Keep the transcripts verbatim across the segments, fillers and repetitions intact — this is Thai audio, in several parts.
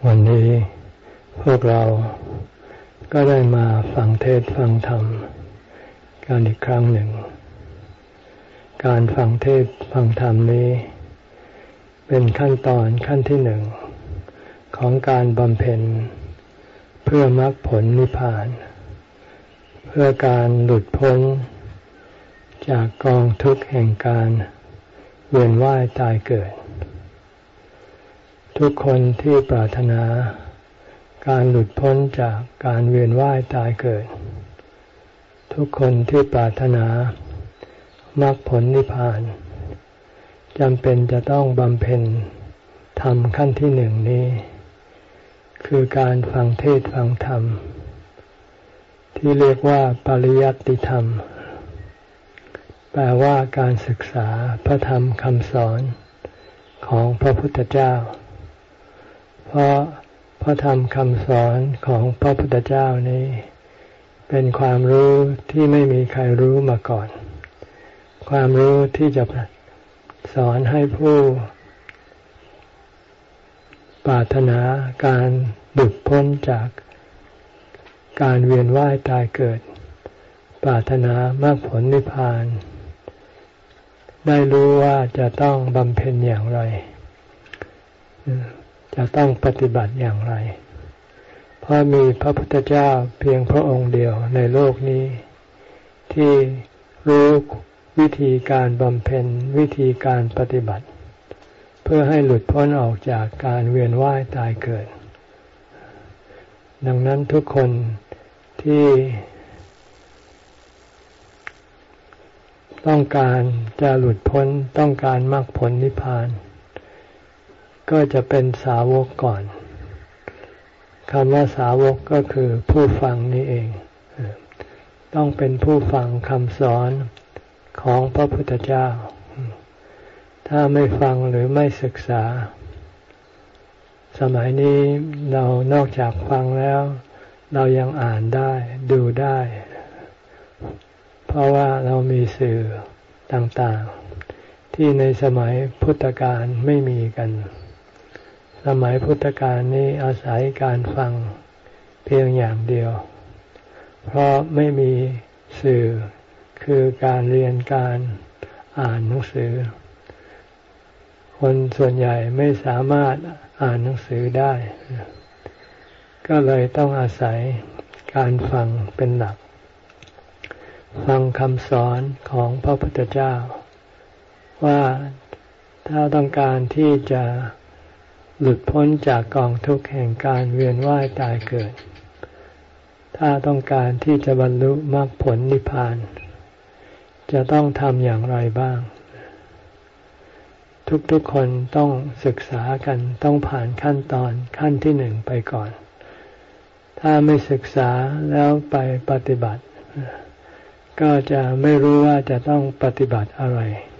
วันนี้พวกเราก็ได้มาฟังเทศน์ฟังธรรมกันอีกครั้งหนึ่งการฟังเทศน์ฟังธรรมนี้เป็นขั้นตอนขั้นที่หนึ่งของการบำเพ็ญเพื่อมรรคผลนิพพานเพื่อการหลุดพ้นจากกองทุกข์แห่งการเวียนว่ายตายเกิดทุกคนที่ปรารถนาการหลุดพ้นจากการเวียนว่ายตายเกิดทุกคนที่ปรารถนามรรคผลนิพพานจำเป็นจะต้องบำเพ็ญธรรมขั้นที่หนึ่งนี้คือการฟังเทศน์ฟังธรรมที่เรียกว่าปริยัติธรรมแปลว่าการศึกษาพระธรรมคำสอนของพระพุทธเจ้าเพราะพระธรรมคำสอนของพระพุทธเจ้านี้เป็นความรู้ที่ไม่มีใครรู้มาก่อนความรู้ที่จะสอนให้ผู้ปรารถนาการหลุดพ้นจากการเวียนว่ายตายเกิดปรารถนามรรคผลนิพพานได้รู้ว่าจะต้องบำเพ็ญอย่างไรจะต้องปฏิบัติอย่างไรเพราะมีพระพุทธเจ้าเพียงพระองค์เดียวในโลกนี้ที่รู้วิธีการบำเพ็ญวิธีการปฏิบัติเพื่อให้หลุดพ้นออกจากการเวียนว่ายตายเกิดดังนั้นทุกคนที่ต้องการจะหลุดพ้นต้องการมรรคผลนิพพานก็จะเป็นสาวกก่อนคำว่าสาวกก็คือผู้ฟังนี่เองต้องเป็นผู้ฟังคำสอนของพระพุทธเจ้าถ้าไม่ฟังหรือไม่ศึกษาสมัยนี้เรานอกจากฟังแล้วเรายังอ่านได้ดูได้เพราะว่าเรามีสื่อต่างๆที่ในสมัยพุทธกาลไม่มีกันสมัยพุทธกาลนี้อาศัยการฟังเพียงอย่างเดียวเพราะไม่มีสื่อคือการเรียนการอ่านหนังสือคนส่วนใหญ่ไม่สามารถอ่านหนังสือได้ก็เลยต้องอาศัยการฟังเป็นหลักฟังคำสอนของพระพุทธเจ้าว่าถ้าต้องการที่จะหลุดพ้นจากกองทุกข์แห่งการเวียนว่ายตายเกิดถ้าต้องการที่จะบรรลุมรรคผลนิพพานจะต้องทำอย่างไรบ้างทุกๆคนต้องศึกษากันต้องผ่านขั้นตอนขั้นที่หนึ่งไปก่อนถ้าไม่ศึกษาแล้วไปปฏิบัติก็จะไม่รู้ว่าจะต้องปฏิบัติอะไร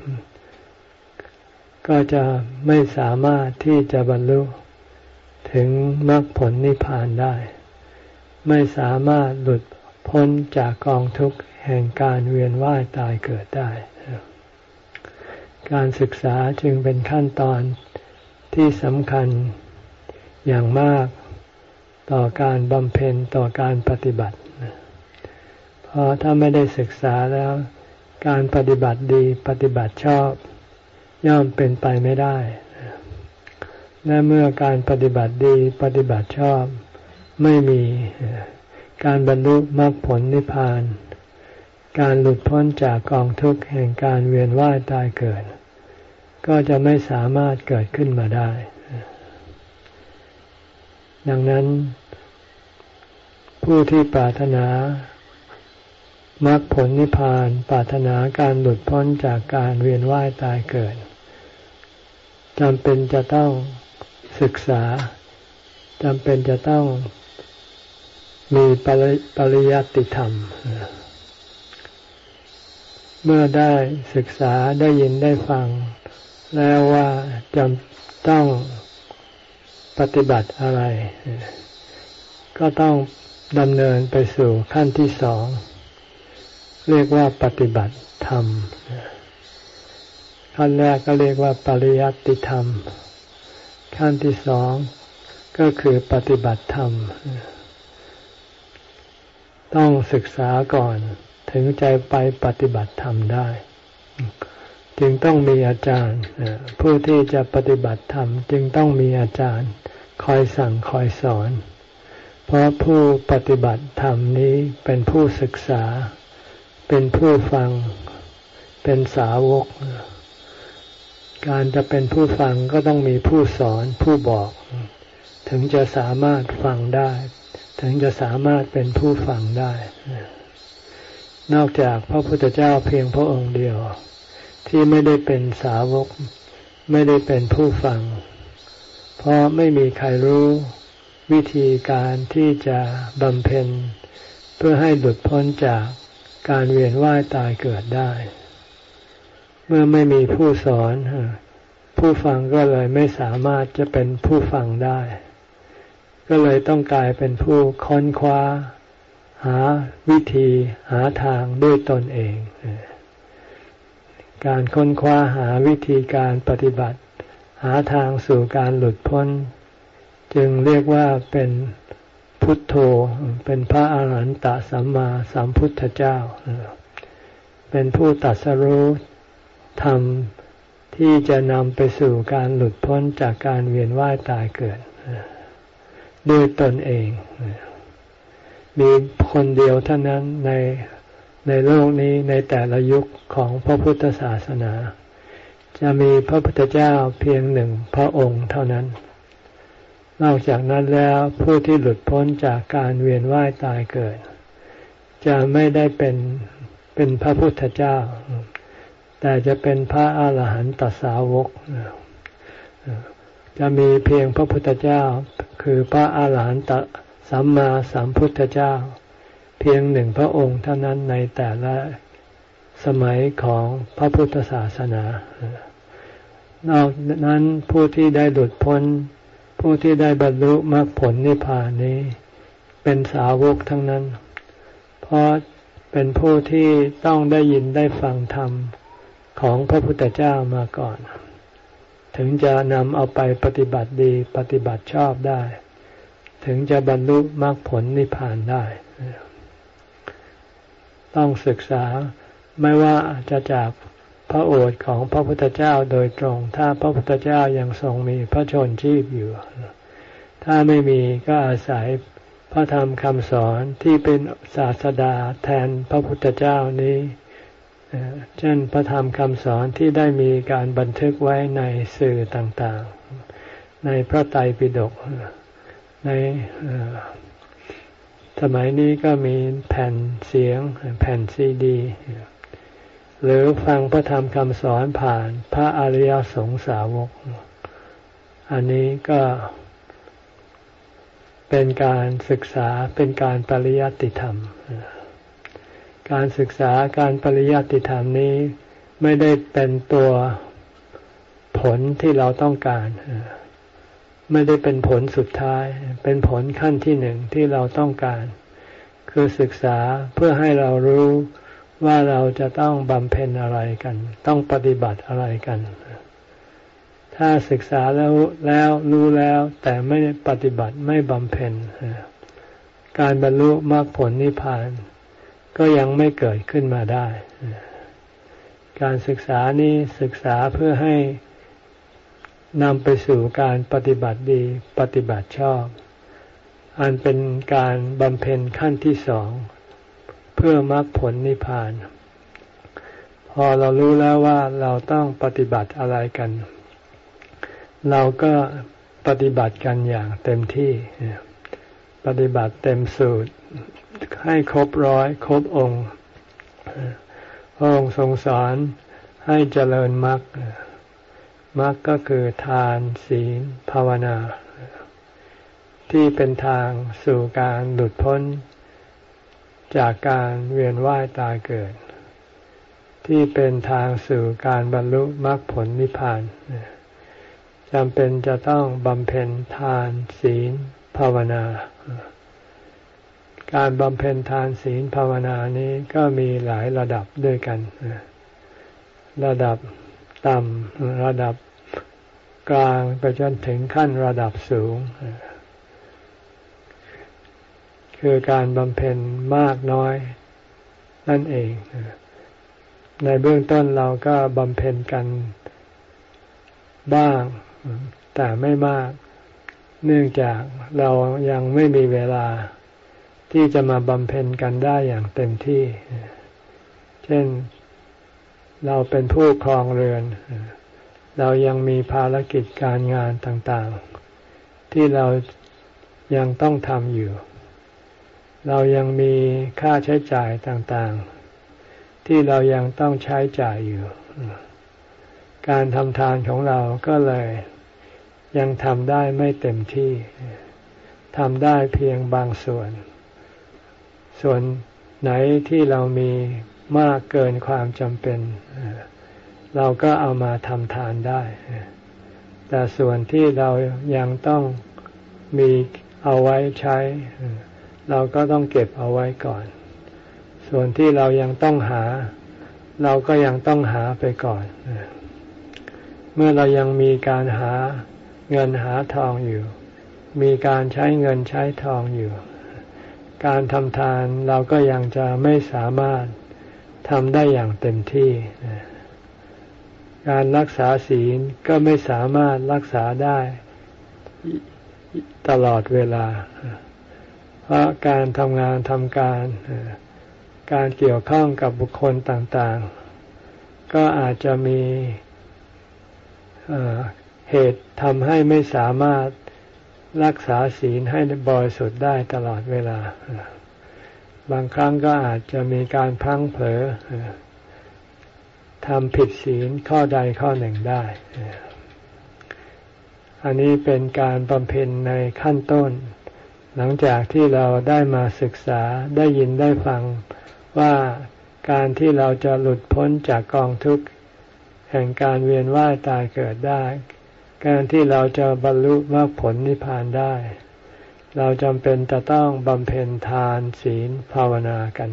ก็จะไม่สามารถที่จะบรรลุถึงมรรคผลนิพพานได้ไม่สามารถหลุดพ้นจากกองทุกข์แห่งการเวียนว่ายตายเกิดได้การศึกษาจึงเป็นขั้นตอนที่สำคัญอย่างมากต่อการบำเพ็ญต่อการปฏิบัติเพราะถ้าไม่ได้ศึกษาแล้วการปฏิบัติดีปฏิบัติชอบย่อมเป็นไปไม่ได้และเมื่อการปฏิบัติดีปฏิบัติชอบไม่มีการบรรลุมรรคผลนิพพานการหลุดพ้นจากกองทุกข์แห่งการเวียนว่ายตายเกิดก็จะไม่สามารถเกิดขึ้นมาได้ดังนั้นผู้ที่ปรารถนามรรคผลนิพพานปรารถนาการหลุดพ้นจากการเวียนว่ายตายเกิดจำเป็นจะต้องศึกษาจำเป็นจะต้องมีปริปริยัติธรรมเมื่อได้ศึกษาได้ยินได้ฟังแล้วว่าจำต้องปฏิบัติอะไรก็ต้องดำเนินไปสู่ขั้นที่สองเรียกว่าปฏิบัติธรรมขั้นแรกก็เรียกว่าปริยัติธรรมขั้นที่สองก็คือปฏิบัติธรรมต้องศึกษาก่อนถึงจะไปปฏิบัติธรรมได้จึงต้องมีอาจารย์ผู้ที่จะปฏิบัติธรรมจึงต้องมีอาจารย์คอยสั่งคอยสอนเพราะผู้ปฏิบัติธรรมนี้เป็นผู้ศึกษาเป็นผู้ฟังเป็นสาวกการจะเป็นผู้ฟังก็ต้องมีผู้สอนผู้บอกถึงจะสามารถฟังได้ถึงจะสามารถเป็นผู้ฟังได้นอกจากพระพุทธเจ้าเพียงพระองค์เดียวที่ไม่ได้เป็นสาวกไม่ได้เป็นผู้ฟังเพราะไม่มีใครรู้วิธีการที่จะบำเพ็ญเพื่อให้หลุดพ้นจากการเวียนว่ายตายเกิดได้เมื่อไม่มีผู้สอนผู้ฟังก็เลยไม่สามารถจะเป็นผู้ฟังได้ก็เลยต้องกลายเป็นผู้ค้นคว้าหาวิธีหาทางด้วยตนเองการค้นคว้าหาวิธีการปฏิบัติหาทางสู่การหลุดพ้นจึงเรียกว่าเป็นพุทโธเป็นพระอรหันตสัมมาสัมพุทธเจ้าเป็นผู้ตรัสรู้ธรรมที่จะนำไปสู่การหลุดพ้นจากการเวียนว่ายตายเกิดด้วยตนเองมีคนเดียวเท่านั้นในในโลกนี้ในแต่ละยุคของพระพุทธศาสนาจะมีพระพุทธเจ้าเพียงหนึ่งพระองค์เท่านั้นนอกจากนั้นแล้วผู้ที่หลุดพ้นจากการเวียนว่ายตายเกิดจะไม่ได้เป็นเป็นพระพุทธเจ้าแต่จะเป็นพระอาหารหันตสาวกจะมีเพียงพระพุทธเจ้าคือพระอาหารหันตสัมมาสัมพุทธเจ้าเพียงหนึ่งพระองค์เท่านั้นในแต่ละสมัยของพระพุทธศาสนานอกนั้นผู้ที่ได้หลุดพ้นผู้ที่ได้บรรลุมรรคผลนิพพานนี้เป็นสาวกทั้งนั้นเพราะเป็นผู้ที่ต้องได้ยินได้ฟังธรรมของพระพุทธเจ้ามาก่อนถึงจะนำเอาไปปฏิบัติดีปฏิบัติชอบได้ถึงจะบรรลุมรรคผลนิพพานได้ต้องศึกษาไม่ว่าจะจากพระโอษฐ์ของพระพุทธเจ้าโดยตรงถ้าพระพุทธเจ้ายังทรงมีพระชนชีพอยู่ถ้าไม่มีก็อาศัยพระธรรมคำสอนที่เป็นศาสดาแทนพระพุทธเจ้านี้เช่นพระธรรมคำสอนที่ได้มีการบันทึกไว้ในสื่อต่างๆในพระไตรปิฎกในสมัยนี้ก็มีแผ่นเสียงแผ่นซีดีหรือฟังพระธรรมคำสอนผ่านพระอริยสงสาวกอันนี้ก็เป็นการศึกษาเป็นการปริยัติธรรมการศึกษาการปริยัติธรรมนี้ไม่ได้เป็นตัวผลที่เราต้องการไม่ได้เป็นผลสุดท้ายเป็นผลขั้นที่หนึ่งที่เราต้องการคือศึกษาเพื่อให้เรารู้ว่าเราจะต้องบำเพ็ญอะไรกันต้องปฏิบัติอะไรกันถ้าศึกษาแล้วแล้วรู้แล้วแต่ไม่ปฏิบัติไม่บำเพ็ญการบรรลุมรรคผลนิพพานก็ยังไม่เกิดขึ้นมาได้การศึกษานี้ศึกษาเพื่อให้นำไปสู่การปฏิบัติดีปฏิบัติชอบอันเป็นการบำเพ็ญขั้นที่สองเพื่อมรรคผลนิพพานพอเรารู้แล้วว่าเราต้องปฏิบัติอะไรกันเราก็ปฏิบัติกันอย่างเต็มที่ปฏิบัติเต็มสูตรให้ครบร้อยครบองค์พระองค์ทรงสอนให้เจริญมรรคมรรคก็คือทานศีลภาวนาที่เป็นทางสู่การหลุดพ้นจากการเวียนว่ายตายเกิดที่เป็นทางสู่การบรรลุมรรคผลนิพพานจำเป็นจะต้องบำเพ็ญทานศีลภาวนาการบำเพ็ญทานศีลภาวนานี้ก็มีหลายระดับด้วยกันระดับต่ำระดับกลางไปจนถึงขั้นระดับสูงคือการบำเพ็ญมากน้อยนั่นเองในเบื้องต้นเราก็บำเพ็ญกันบ้างแต่ไม่มากเนื่องจากเรายังไม่มีเวลาที่จะมาบำเพ็ญกันได้อย่างเต็มที่เช่นเราเป็นผู้ครองเรือนเรายังมีภารกิจการงานต่างๆที่เรายังต้องทำอยู่เรายังมีค่าใช้จ่ายต่างๆที่เรายังต้องใช้จ่ายอยู่การทำทานของเราก็เลยยังทำได้ไม่เต็มที่ทำได้เพียงบางส่วนส่วนไหนที่เรามีมากเกินความจำเป็นเราก็เอามาทำทานได้แต่ส่วนที่เรายังต้องมีเอาไว้ใช้เราก็ต้องเก็บเอาไว้ก่อนส่วนที่เรายังต้องหาเราก็ยังต้องหาไปก่อนเมื่อเรายังมีการหาเงินหาทองอยู่มีการใช้เงินใช้ทองอยู่การทำทานเราก็ยังจะไม่สามารถทำได้อย่างเต็มที่การรักษาศีลก็ไม่สามารถรักษาได้ตลอดเวลาเพราะการทำงานทำการการเกี่ยวข้องกับบุคคลต่างๆก็อาจจะมีเหตุทำให้ไม่สามารถรักษาศีลให้บริสุทธิ์ได้ตลอดเวลาบางครั้งก็อาจจะมีการพลั้งเผลอทำผิดศีลข้อใดข้อหนึ่งได้อันนี้เป็นการบำเพ็ญในขั้นต้นหลังจากที่เราได้มาศึกษาได้ยินได้ฟังว่าการที่เราจะหลุดพ้นจากกองทุกข์แห่งการเวียนว่ายตายเกิดได้การที่เราจะบรรลุมรรคผลนิพพานได้เราจำเป็นจะต้องบำเพ็ญทานศีลภาวนากัน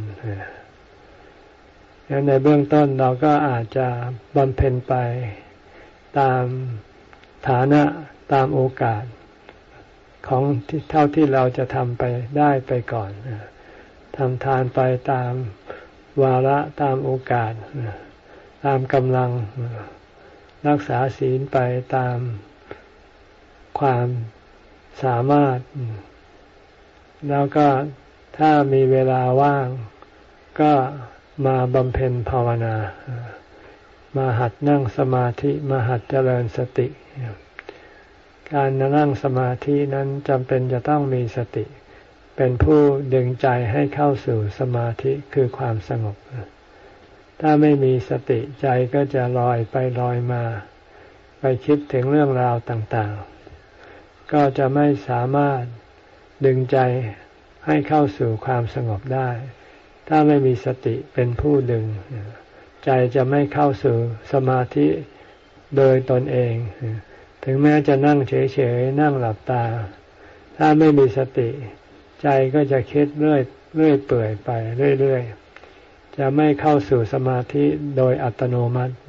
ในเบื้องต้นเราก็อาจจะบำเพ็ญไปตามฐานะตามโอกาสของที่เท่าที่เราจะทำไปได้ไปก่อนทำทานไปตามวาระตามโอกาสตามกำลังรักษาศีลไปตามความสามารถแล้วก็ถ้ามีเวลาว่างก็มาบำเพ็ญภาวนามาหัดนั่งสมาธิมาหัดเจริญสติการนั่งสมาธินั้นจำเป็นจะต้องมีสติเป็นผู้ดึงใจให้เข้าสู่สมาธิคือความสงบถ้าไม่มีสติใจก็จะลอยไปลอยมาไปคิดถึงเรื่องราวต่างๆก็จะไม่สามารถดึงใจให้เข้าสู่ความสงบได้ถ้าไม่มีสติเป็นผู้ดึงใจจะไม่เข้าสู่สมาธิโดยตนเองถึงแม้จะนั่งเฉยๆนั่งหลับตาถ้าไม่มีสติใจก็จะคิดเรื่อยเรื่อยเปื่อยไปเรื่อยๆจะไม่เข้าสู่สมาธิโดยอัตโนมัติ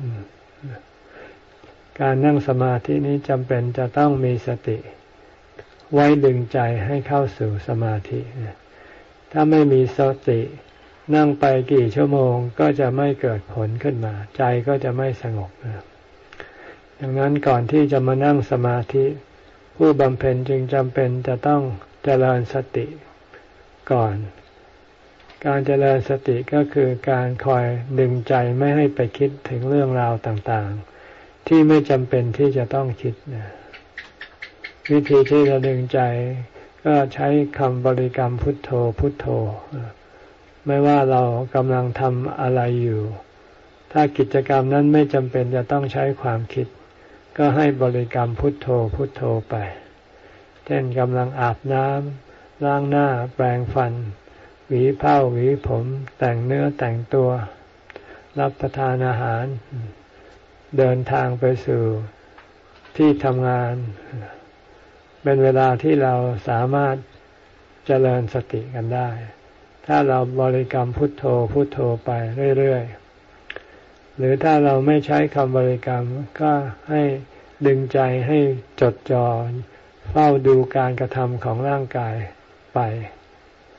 การนั่งสมาธินี้จำเป็นจะต้องมีสติไว้ดึงใจให้เข้าสู่สมาธิถ้าไม่มีสตินั่งไปกี่ชั่วโมงก็จะไม่เกิดผลขึ้นมาใจก็จะไม่สงบดังนั้นก่อนที่จะมานั่งสมาธิผู้บำเพ็ญจึงจำเป็นจะต้องเจริญสติก่อนการเจริญสติก็คือการคอยดึงใจไม่ให้ไปคิดถึงเรื่องราวต่างๆที่ไม่จำเป็นที่จะต้องคิดวิธีที่จะดึงใจก็ใช้คำบริกรรมพุทโธพุทโธไม่ว่าเรากำลังทำอะไรอยู่ถ้ากิจกรรมนั้นไม่จำเป็นจะต้องใช้ความคิดก็ให้บริกรรมพุทโธพุทโธไปเช่นกำลังอาบน้ำล้างหน้าแปรงฟันหวีผ้าหวีผมแต่งเนื้อแต่งตัวรับประทานอาหารเดินทางไปสู่ที่ทำงานเป็นเวลาที่เราสามารถเจริญสติกันได้ถ้าเราบริกรรมพุทโธพุทโธไปเรื่อยๆหรือถ้าเราไม่ใช้คำบริกรรมก็ให้ดึงใจให้จดจ่อเฝ้าดูการกระทำของร่างกายไป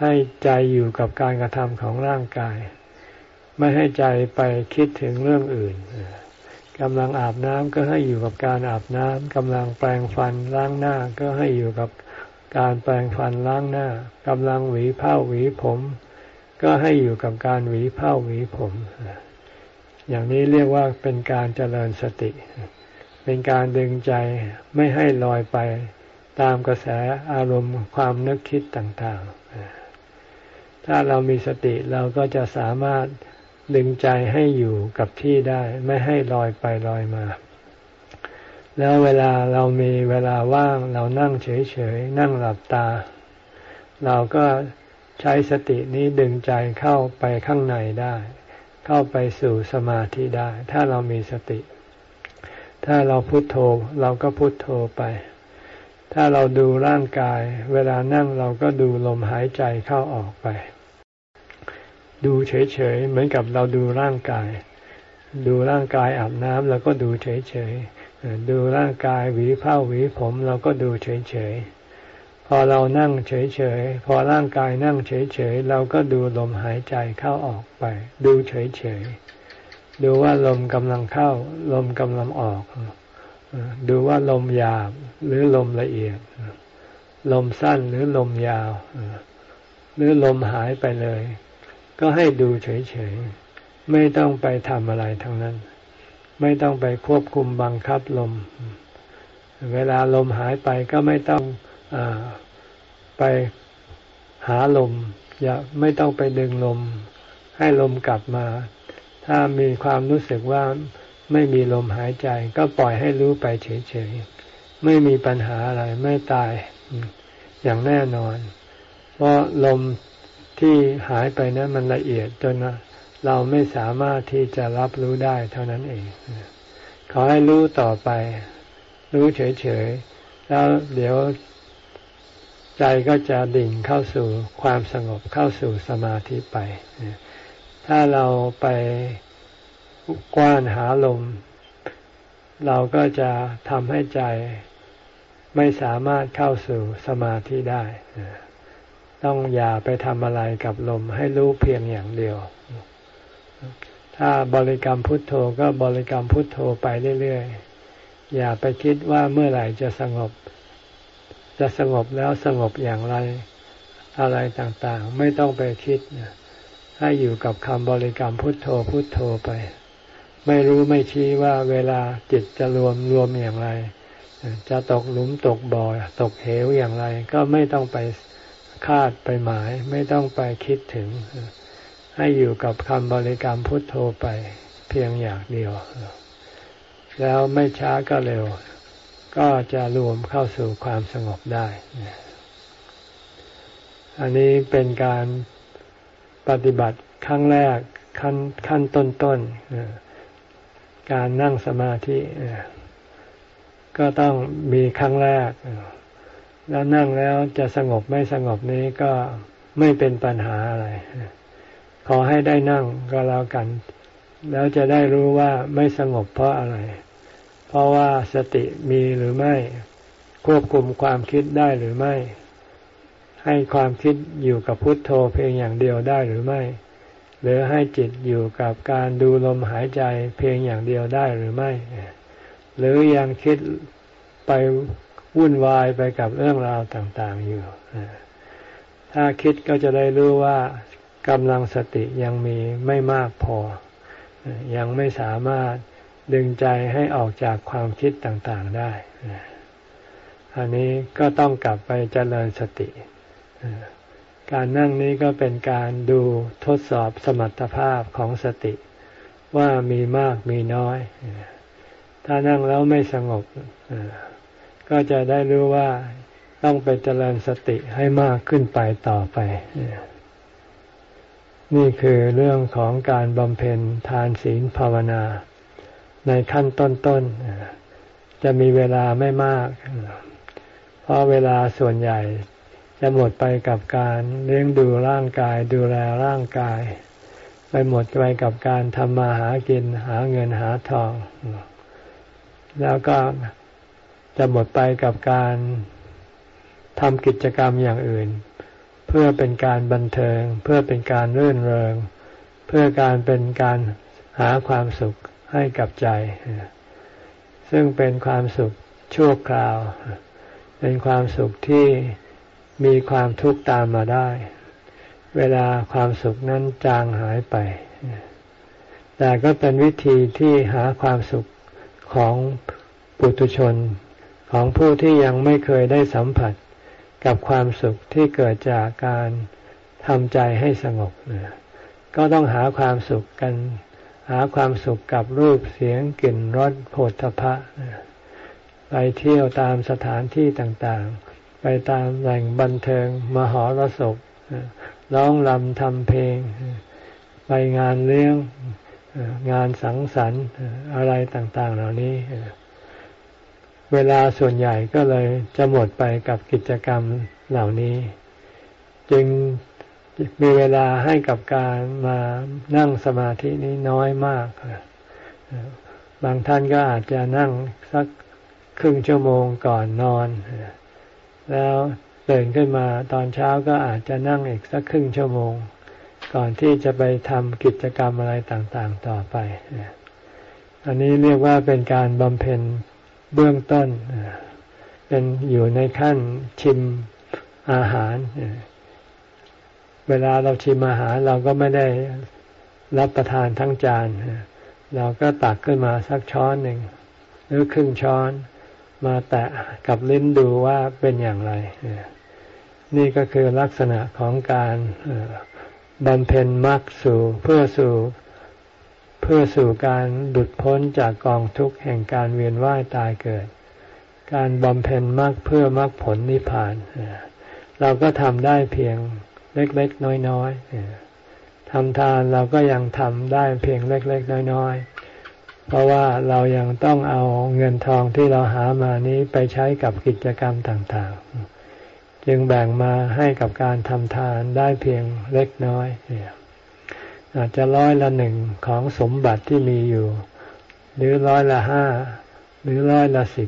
ให้ใจอยู่กับการกระทำของร่างกายไม่ให้ใจไปคิดถึงเรื่องอื่นกำลังอาบน้ำก็ให้อยู่กับการอาบน้ำกำลังแปรงฟันล้างหน้าก็ให้อยู่กับการแปรงฟันล้างหน้ากำลังหวีผ้าหวีผมก็ให้อยู่กับการหวีผ้าหวีผมอย่างนี้เรียกว่าเป็นการเจริญสติเป็นการดึงใจไม่ให้ลอยไปตามกระแสอารมณ์ความนึกคิดต่างๆถ้าเรามีสติเราก็จะสามารถดึงใจให้อยู่กับที่ได้ไม่ให้ลอยไปลอยมาแล้วเวลาเรามีเวลาว่างเรานั่งเฉยๆนั่งหลับตาเราก็ใช้สตินี้ดึงใจเข้าไปข้างในได้เข้าไปสู่สมาธิได้ถ้าเรามีสติถ้าเราพุทโธเราก็พุทโธไปถ้าเราดูร่างกายเวลานั่งเราก็ดูลมหายใจเข้าออกไปดูเฉยๆเหมือนกับเราดูร่างกายดูร่างกายอาบน้ำเราก็ดูเฉยๆดูร่างกายหวีผ้าหวีผมเราก็ดูเฉยๆพอเรานั่งเฉยๆพอร่างกายนั่งเฉยๆเราก็ดูลมหายใจเข้าออกไปดูเฉยๆดูว่าลมกำลังเข้าลมกำลังออกดูว่าลมหยาบหรือลมละเอียดลมสั้นหรือลมยาวหรือลมหายไปเลยก็ให้ดูเฉยๆไม่ต้องไปทำอะไรทั้งนั้นไม่ต้องไปควบคุมบังคับลมเวลาลมหายไปก็ไม่ต้องอไปหาลมอย่าไม่ต้องไปดึงลมให้ลมกลับมาถ้ามีความรู้สึกว่าไม่มีลมหายใจก็ปล่อยให้รู้ไปเฉยๆไม่มีปัญหาอะไรไม่ตายอย่างแน่นอนเพราะลมที่หายไปนั้นมันละเอียดจนเราไม่สามารถที่จะรับรู้ได้เท่านั้นเองขอให้รู้ต่อไปรู้เฉยๆแล้วเดี๋ยวใจก็จะดิ่งเข้าสู่ความสงบเข้าสู่สมาธิไปถ้าเราไปกว้านหาลมเราก็จะทำให้ใจไม่สามารถเข้าสู่สมาธิได้ต้องอย่าไปทำอะไรกับลมให้รู้เพียงอย่างเดียวถ้าบริกรรมพุทโธก็บริกรรมพุทโธไปเรื่อยๆอย่าไปคิดว่าเมื่อไหร่จะสงบจะสงบแล้วสงบอย่างไรอะไรต่างๆไม่ต้องไปคิดให้อยู่กับคำบริกรรมพุทโธพุทโธไปไม่รู้ไม่ชี้ว่าเวลาจิตจะรวมรวมอย่างไรจะตกหลุมตกบ่อตกเหวอย่างไรก็ไม่ต้องไปคาดไปหมายไม่ต้องไปคิดถึงให้อยู่กับคำบริกรรมพุทโธไปเพียงอย่างเดียวแล้วไม่ช้าก็เร็วก็จะรวมเข้าสู่ความสงบได้อันนี้เป็นการปฏิบัติครั้งแรกขั้นขั้นต้นๆการนั่งสมาธิก็ต้องมีครั้งแรกแล้วนั่งแล้วจะสงบไม่สงบนี้ก็ไม่เป็นปัญหาอะไรขอให้ได้นั่งก็แล้วกันแล้วจะได้รู้ว่าไม่สงบเพราะอะไรเพราะว่าสติมีหรือไม่ควบคุมความคิดได้หรือไม่ให้ความคิดอยู่กับพุทโธเพียงอย่างเดียวได้หรือไม่หรือให้จิตอยู่กับการดูลมหายใจเพียงอย่างเดียวได้หรือไม่หรือยังคิดไปวุ่นวายไปกับเรื่องราวต่างๆอยู่ถ้าคิดก็จะได้รู้ว่ากำลังสติยังมีไม่มากพอยังไม่สามารถดึงใจให้ออกจากความคิดต่างๆได้อันนี้ก็ต้องกลับไปเจริญสติการนั่งนี้ก็เป็นการดูทดสอบสมรรถภาพของสติว่ามีมากมีน้อยถ้านั่งแล้วไม่สงบก็จะได้รู้ว่าต้องไปเจริญสติให้มากขึ้นไปต่อไปนี่คือเรื่องของการบำเพ็ญทานศีลภาวนาในขั้นต้นๆจะมีเวลาไม่มากเพราะเวลาส่วนใหญ่จะหมดไปกับการเลี้ยงดูร่างกายดูแลร่างกายไปหมดไปกับการทำมาหากินหาเงินหาทองแล้วก็จะหมดไปกับการทำกิจกรรมอย่างอื่นพื่อเป็นการบันเทิงเพื่อเป็นการรื่นเริงเพื่อการเป็นการหาความสุขให้กับใจซึ่งเป็นความสุขชั่วคราวเป็นความสุขที่มีความทุกข์ตามมาได้เวลาความสุขนั้นจางหายไปแต่ก็เป็นวิธีที่หาความสุขของปุถุชนของผู้ที่ยังไม่เคยได้สัมผัสกับความสุขที่เกิดจากการทำใจให้สงบก็ต้องหาความสุขกันหาความสุขกับรูปเสียงกลิ่นรสโผฏฐัพพะไปเที่ยวตามสถานที่ต่างๆไปตามแหล่งบันเทิงมหรสพร้องรำทำเพลงไปงานเลี้ยงงานสังสรรค์อะไรต่างๆเหล่านี้เวลาส่วนใหญ่ก็เลยจะหมดไปกับกิจกรรมเหล่านี้จึงมีเวลาให้กับการมานั่งสมาธินี้น้อยมากบางท่านก็อาจจะนั่งสักครึ่งชั่วโมงก่อนนอนแล้วตื่นขึ้นมาตอนเช้าก็อาจจะนั่งอีกสักครึ่งชั่วโมงก่อนที่จะไปทำกิจกรรมอะไรต่างๆต่อไปอันนี้เรียกว่าเป็นการบำเพ็ญเบื้องต้นเป็นอยู่ในขั้นชิมอาหารเวลาเราชิมอาหารเราก็ไม่ได้รับประทานทั้งจานเราก็ตักขึ้นมาสักช้อนหนึ่งหรือครึ่งช้อนมาแตะกับลิ้นดูว่าเป็นอย่างไรนี่ก็คือลักษณะของการบำเพ็ญมรรคสู่เพื่อสู่เพื่อสู่การหลุดพ้นจากกองทุกข์แห่งการเวียนว่ายตายเกิดการบำเพ็ญมรรคเพื่อมรรคผลนิพพานเราก็ทำได้เพียงเล็กๆน้อยๆทำทานเราก็ยังทำได้เพียงเล็กๆน้อยๆเพราะว่าเรายังต้องเอาเงินทองที่เราหามานี้ไปใช้กับกิจกรรมต่างๆจึงแบ่งมาให้กับการทำทานได้เพียงเล็กน้อยอาจจะร้อยละหนึ่งของสมบัติที่มีอยู่หรือร้อยละห้าหรือร้อยละสิบ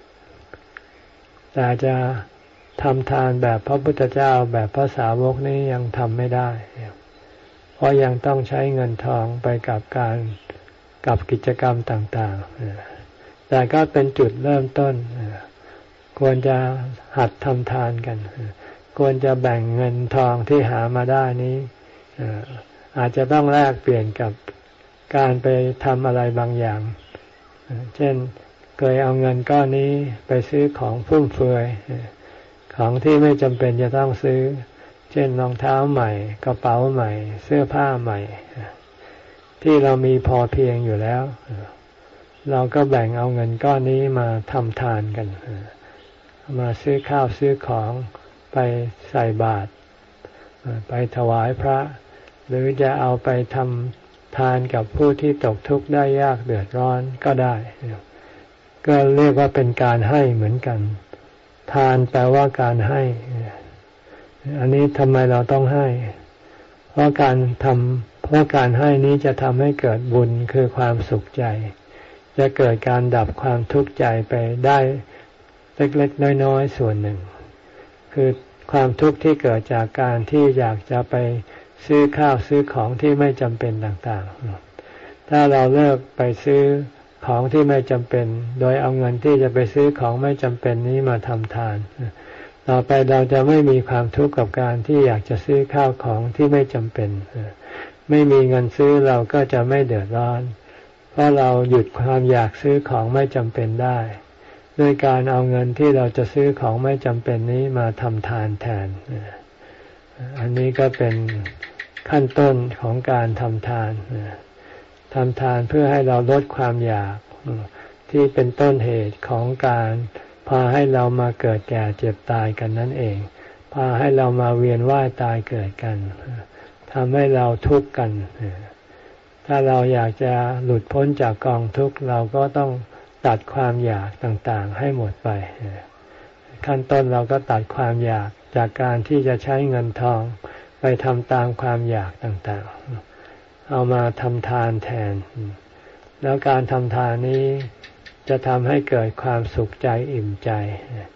แต่จะทำทานแบบพระพุทธเจ้าแบบพระสาวกนี้ยังทำไม่ได้เพราะยังต้องใช้เงินทองไปกับการกับกิจกรรมต่างๆแต่ก็เป็นจุดเริ่มต้นควรจะหัดทำทานกันควรจะแบ่งเงินทองที่หามาได้นี้อาจจะต้องแลกเปลี่ยนกับการไปทำอะไรบางอย่างเช่นเคยเอาเงินก้อนนี้ไปซื้อของฟุ่มเฟือยของที่ไม่จำเป็นจะต้องซื้อเช่นรองเท้าใหม่กระเป๋าใหม่เสื้อผ้าใหม่ที่เรามีพอเพียงอยู่แล้วเราก็แบ่งเอาเงินก้อนนี้มาทำทานกันมาซื้อข้าวซื้อของไปใส่บาตรไปถวายพระหรือจะเอาไปทำทานกับผู้ที่ตกทุกข์ได้ยากเดือดร้อนก็ได้ก็เรียกว่าเป็นการให้เหมือนกันทานแปลว่าการให้อันนี้ทำไมเราต้องให้เพราะการทำเพราะการให้นี้จะทำให้เกิดบุญคือความสุขใจจะเกิดการดับความทุกข์ใจไปได้เล็กๆน้อยๆส่วนหนึ่งคือความทุกข์ที่เกิดจากการที่อยากจะไปซื้อข้าวซื้อของที่ไม่จำเป็นต่างๆถ้าเราเลิกไปซื้อของที่ไม่จำเป็นโดยเอาเงินที่จะไปซื้อของไม่จำเป็นนี้มาทำทานต่อไปเราจะไม่มีความทุกข์กับการที่อยากจะซื้อข้าวของที่ไม่จำเป็นไม่มีเงินซื้อเราก็จะไม่เดือดร้อนเพราะเราหยุดความอยากซื้อของไม่จำเป็นได้ด้วยการเอาเงินที่เราจะซื้อของไม่จำเป็นนี้มาทำทานแทนอันนี้ก็เป็นขั้นต้นของการทำทานทำทานเพื่อให้เราลดความอยากที่เป็นต้นเหตุของการพาให้เรามาเกิดแก่เจ็บตายกันนั่นเองพาให้เรามาเวียนว่ายตายเกิดกันทำให้เราทุกข์กันถ้าเราอยากจะหลุดพ้นจากกองทุกข์เราก็ต้องตัดความอยากต่างๆให้หมดไปขั้นต้นเราก็ตัดความอยากจากการที่จะใช้เงินทองไปทำตามความอยากต่างๆเอามาทำทานแทนแล้วการทำทานนี้จะทำให้เกิดความสุขใจอิ่มใจ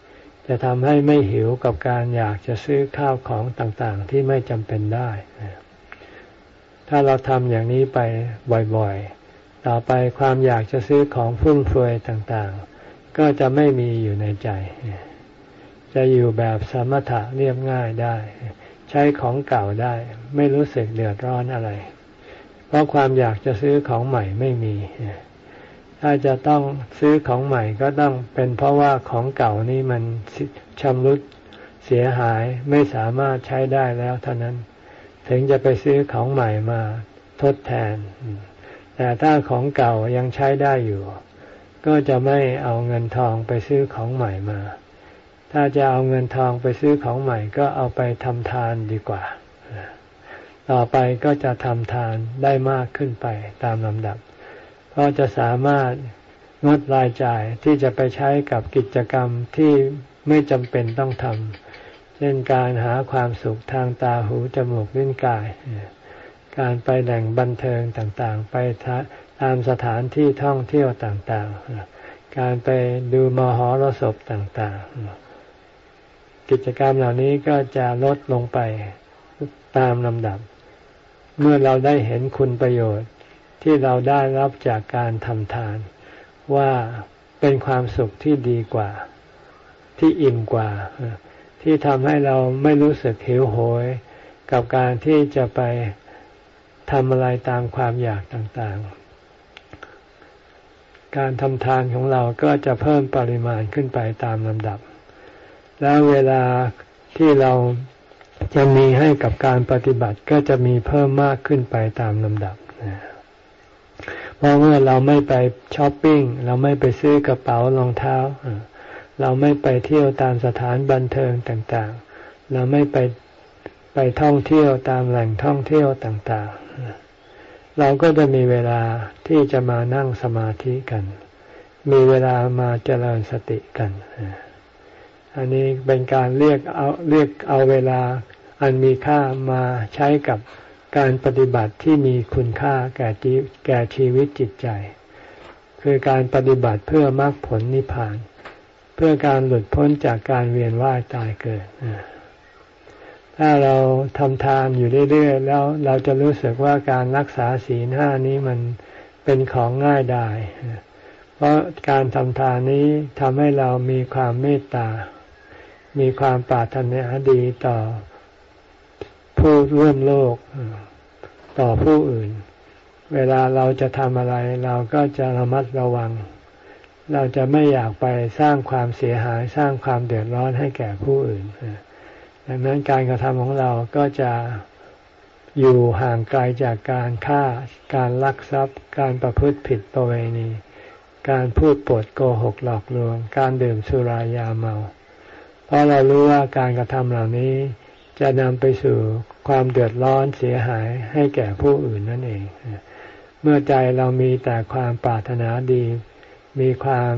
จะทำให้ไม่หิวกับการอยากจะซื้อข้าวของต่างๆที่ไม่จำเป็นได้ถ้าเราทำอย่างนี้ไปบ่อยๆต่อไปความอยากจะซื้อของฟุ่มเฟือยต่างๆก็จะไม่มีอยู่ในใจจะอยู่แบบสมถะเรียบง่ายได้ใช้ของเก่าได้ไม่รู้สึกเดือดร้อนอะไรเพราะความอยากจะซื้อของใหม่ไม่มีถ้าจะต้องซื้อของใหม่ก็ต้องเป็นเพราะว่าของเก่านี่มันชำรุดเสียหายไม่สามารถใช้ได้แล้วเท่านั้นถึงจะไปซื้อของใหม่มาทดแทนแต่ถ้าของเก่ายังใช้ได้อยู่ก็จะไม่เอาเงินทองไปซื้อของใหม่มาถ้าจะเอาเงินทองไปซื้อของใหม่ก็เอาไปทำทานดีกว่าต่อไปก็จะทำทานได้มากขึ้นไปตามลำดับเพราะจะสามารถงดรายจ่ายที่จะไปใช้กับกิจกรรมที่ไม่จำเป็นต้องทำเช่นการหาความสุขทางตาหูจมูกลิ้นกายการไปแหล่งบันเทิงต่างๆไปตามสถานที่ท่องเที่ยวต่างๆการไปดูมหรสพต่างๆกิจกรรมเหล่านี้ก็จะลดลงไปตามลำดับเมื่อเราได้เห็นคุณประโยชน์ที่เราได้รับจากการทำทานว่าเป็นความสุขที่ดีกว่าที่อิ่มกว่าที่ทำให้เราไม่รู้สึกหิวโหยกับการที่จะไปทำอะไรตามความอยากต่างๆการทำทานของเราก็จะเพิ่มปริมาณขึ้นไปตามลำดับแล้วเวลาที่เราจะมีให้กับการปฏิบัติก็จะมีเพิ่มมากขึ้นไปตามลำดับเพราะเมื่อเราไม่ไปช้อปปิ้งเราไม่ไปซื้อกระเป๋ารองเท้าเราไม่ไปเที่ยวตามสถานบันเทิงต่างๆเราไม่ไปไปท่องเที่ยวตามแหล่งท่องเที่ยวต่างๆเราก็จะมีเวลาที่จะมานั่งสมาธิกันมีเวลามาเจริญสติกันอันนี้เป็นการเรียกเอาเรียกเอาเวลาอันมีค่ามาใช้กับการปฏิบัติที่มีคุณค่าแก่ชีแก่ชีวิตจิตใจคือการปฏิบัติเพื่อมรรคผลนิพพานเพื่อการหลุดพ้นจากการเวียนว่ายตายเกิดถ้าเราทำทานอยู่เรื่อยๆแล้วเราจะรู้สึกว่าการรักษาศีลห้านี้มันเป็นของง่ายดายเพราะการทำทานนี้ทำให้เรามีความเมตตามีความปรารถนาดีต่อผู้ร่วมโลกต่อผู้อื่นเวลาเราจะทำอะไรเราก็จะระมัดระวังเราจะไม่อยากไปสร้างความเสียหายสร้างความเดือดร้อนให้แก่ผู้อื่นดังนั้นการกระทำของเราก็จะอยู่ห่างไกลจากการฆ่าการลักทรัพย์การประพฤติผิดประเวณีการพูดปดโกหกหลอกลวงการดื่มสุรายาเมาเพราะเรารู้ว่าการกระทำเหล่านี้จะนำไปสู่ความเดือดร้อนเสียหายให้แก่ผู้อื่นนั่นเองเมื่อใจเรามีแต่ความปรารถนาดีมีความ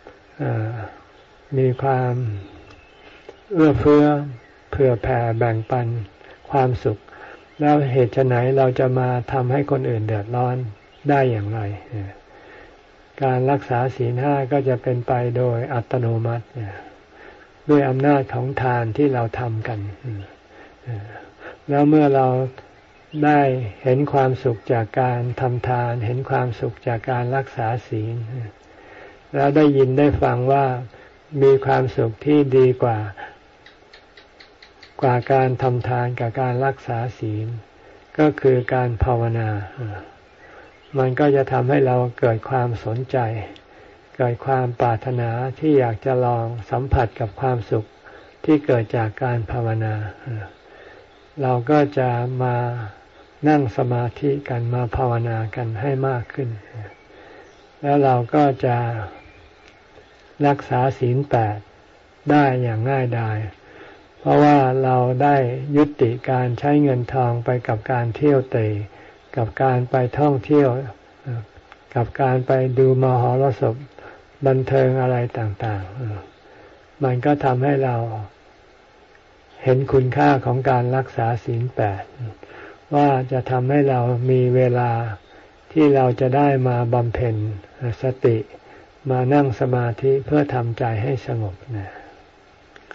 มีความเอื้อเฟื้อเผื่อแผ่แบ่งปันความสุขแล้วเหตุไฉนเราจะมาทำให้คนอื่นเดือดร้อนได้อย่างไรการรักษาศีลห้าก็จะเป็นไปโดยอัตโนมัติด้วยอำนาจของทานที่เราทำกันแล้วเมื่อเราได้เห็นความสุขจากการทำทานเห็นความสุขจากการรักษาศีลแล้วได้ยินได้ฟังว่ามีความสุขที่ดีกว่ากว่าการทำทานกับการรักษาศีลก็คือการภาวนามันก็จะทำให้เราเกิดความสนใจเกิดความปรารถนาที่อยากจะลองสัมผัสกับความสุขที่เกิดจากการภาวนาเราก็จะมานั่งสมาธิกันมาภาวนากันให้มากขึ้นแล้วเราก็จะรักษาศีลแปดได้อย่างง่ายดายเพราะว่าเราได้ยุติการใช้เงินทองไปกับการเที่ยวเตะกับการไปท่องเที่ยวกับการไปดูมหรสพบันเทิงอะไรต่างๆมันก็ทำให้เราเห็นคุณค่าของการรักษาศีลแปดว่าจะทำให้เรามีเวลาที่เราจะได้มาบำเพ็ญสติมานั่งสมาธิเพื่อทำใจให้สงบนะ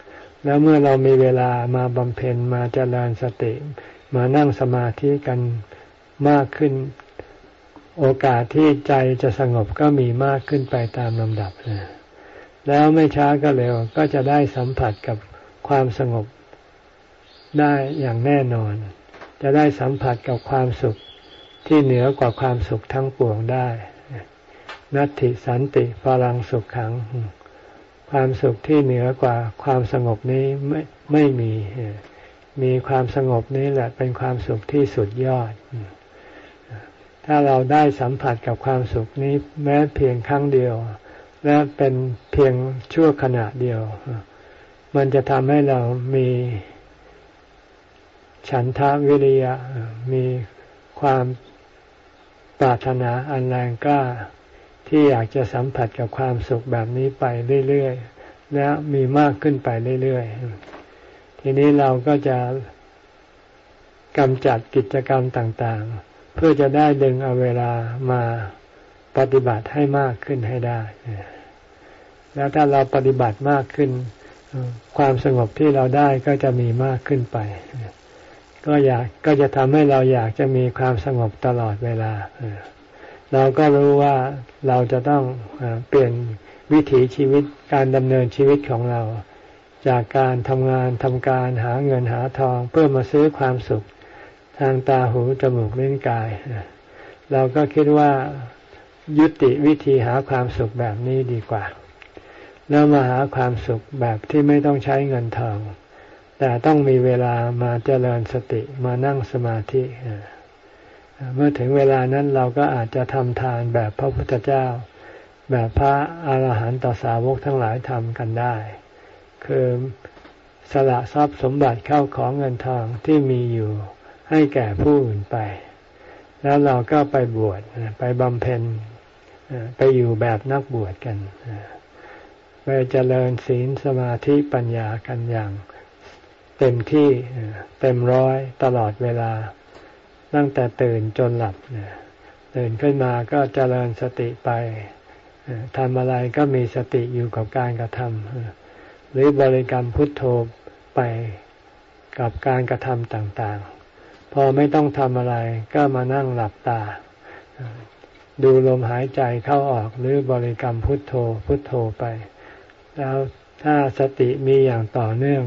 แล้วเมื่อเรามีเวลามาบำเพ็ญมาเจริญสติมานั่งสมาธิกันมากขึ้นโอกาสที่ใจจะสงบก็มีมากขึ้นไปตามลำดับแล้วไม่ช้าก็เร็วก็จะได้สัมผัสกับความสงบได้อย่างแน่นอนจะได้สัมผัสกับความสุขที่เหนือกว่าความสุขทั้งปวงได้นัตถิสันติพลังสุขขังความสุขที่เหนือกว่าความสงบนี้ไม่ไม่มีมีความสงบนี้แหละเป็นความสุขที่สุดยอดถ้าเราได้สัมผัสกับความสุขนี้แม้เพียงครั้งเดียวและเป็นเพียงชั่วขณะเดียวมันจะทำให้เรามีฉันทะวิริยะมีความปรารถนาอันแรงกล้าที่อยากจะสัมผัสกับความสุขแบบนี้ไปเรื่อยๆและมีมากขึ้นไปเรื่อยๆทีนี้เราก็จะกำจัดกิจกรรมต่างๆเพื่อจะได้ดึงเอาเวลามาปฏิบัติให้มากขึ้นให้ได้แล้วถ้าเราปฏิบัติมากขึ้นความสงบที่เราได้ก็จะมีมากขึ้นไปก็อยากก็จะทำให้เราอยากจะมีความสงบตลอดเวลาเราก็รู้ว่าเราจะต้องเปลี่ยนวิถีชีวิตการดำเนินชีวิตของเราจากการทำงานทำการหาเงินหาทองเพื่อมาซื้อความสุขทางตาหูจมูกลิ้นกายเราก็คิดว่ายุติวิธีหาความสุขแบบนี้ดีกว่าแล้วมาหาความสุขแบบที่ไม่ต้องใช้เงินทองแต่ต้องมีเวลามาเจริญสติมานั่งสมาธิเมื่อถึงเวลานั้นเราก็อาจจะทำทานแบบพระพุทธเจ้าแบบพระอรหันตสาวกทั้งหลายทำกันได้คือสละทรัพย์สมบัติเข้าของเงินทองที่มีอยู่ให้แก่ผู้อื่นไปแล้วเราก็ไปบวชไปบำเพ็ญไปอยู่แบบนักบวชกันไปเจริญศีลสมาธิปัญญากันอย่างเต็มที่เต็มร้อยตลอดเวลาตั้งแต่ตื่นจนหลับตื่นขึ้นมาก็เจริญสติไปทำอะไรก็มีสติอยู่กับการกระทำหรือบริกรรมพุทโธไปกับการกระทำต่างๆพอไม่ต้องทำอะไรก็มานั่งหลับตาดูลมหายใจเข้าออกหรือบริกรรมพุทโธพุทโธไปแล้วถ้าสติมีอย่างต่อเนื่อง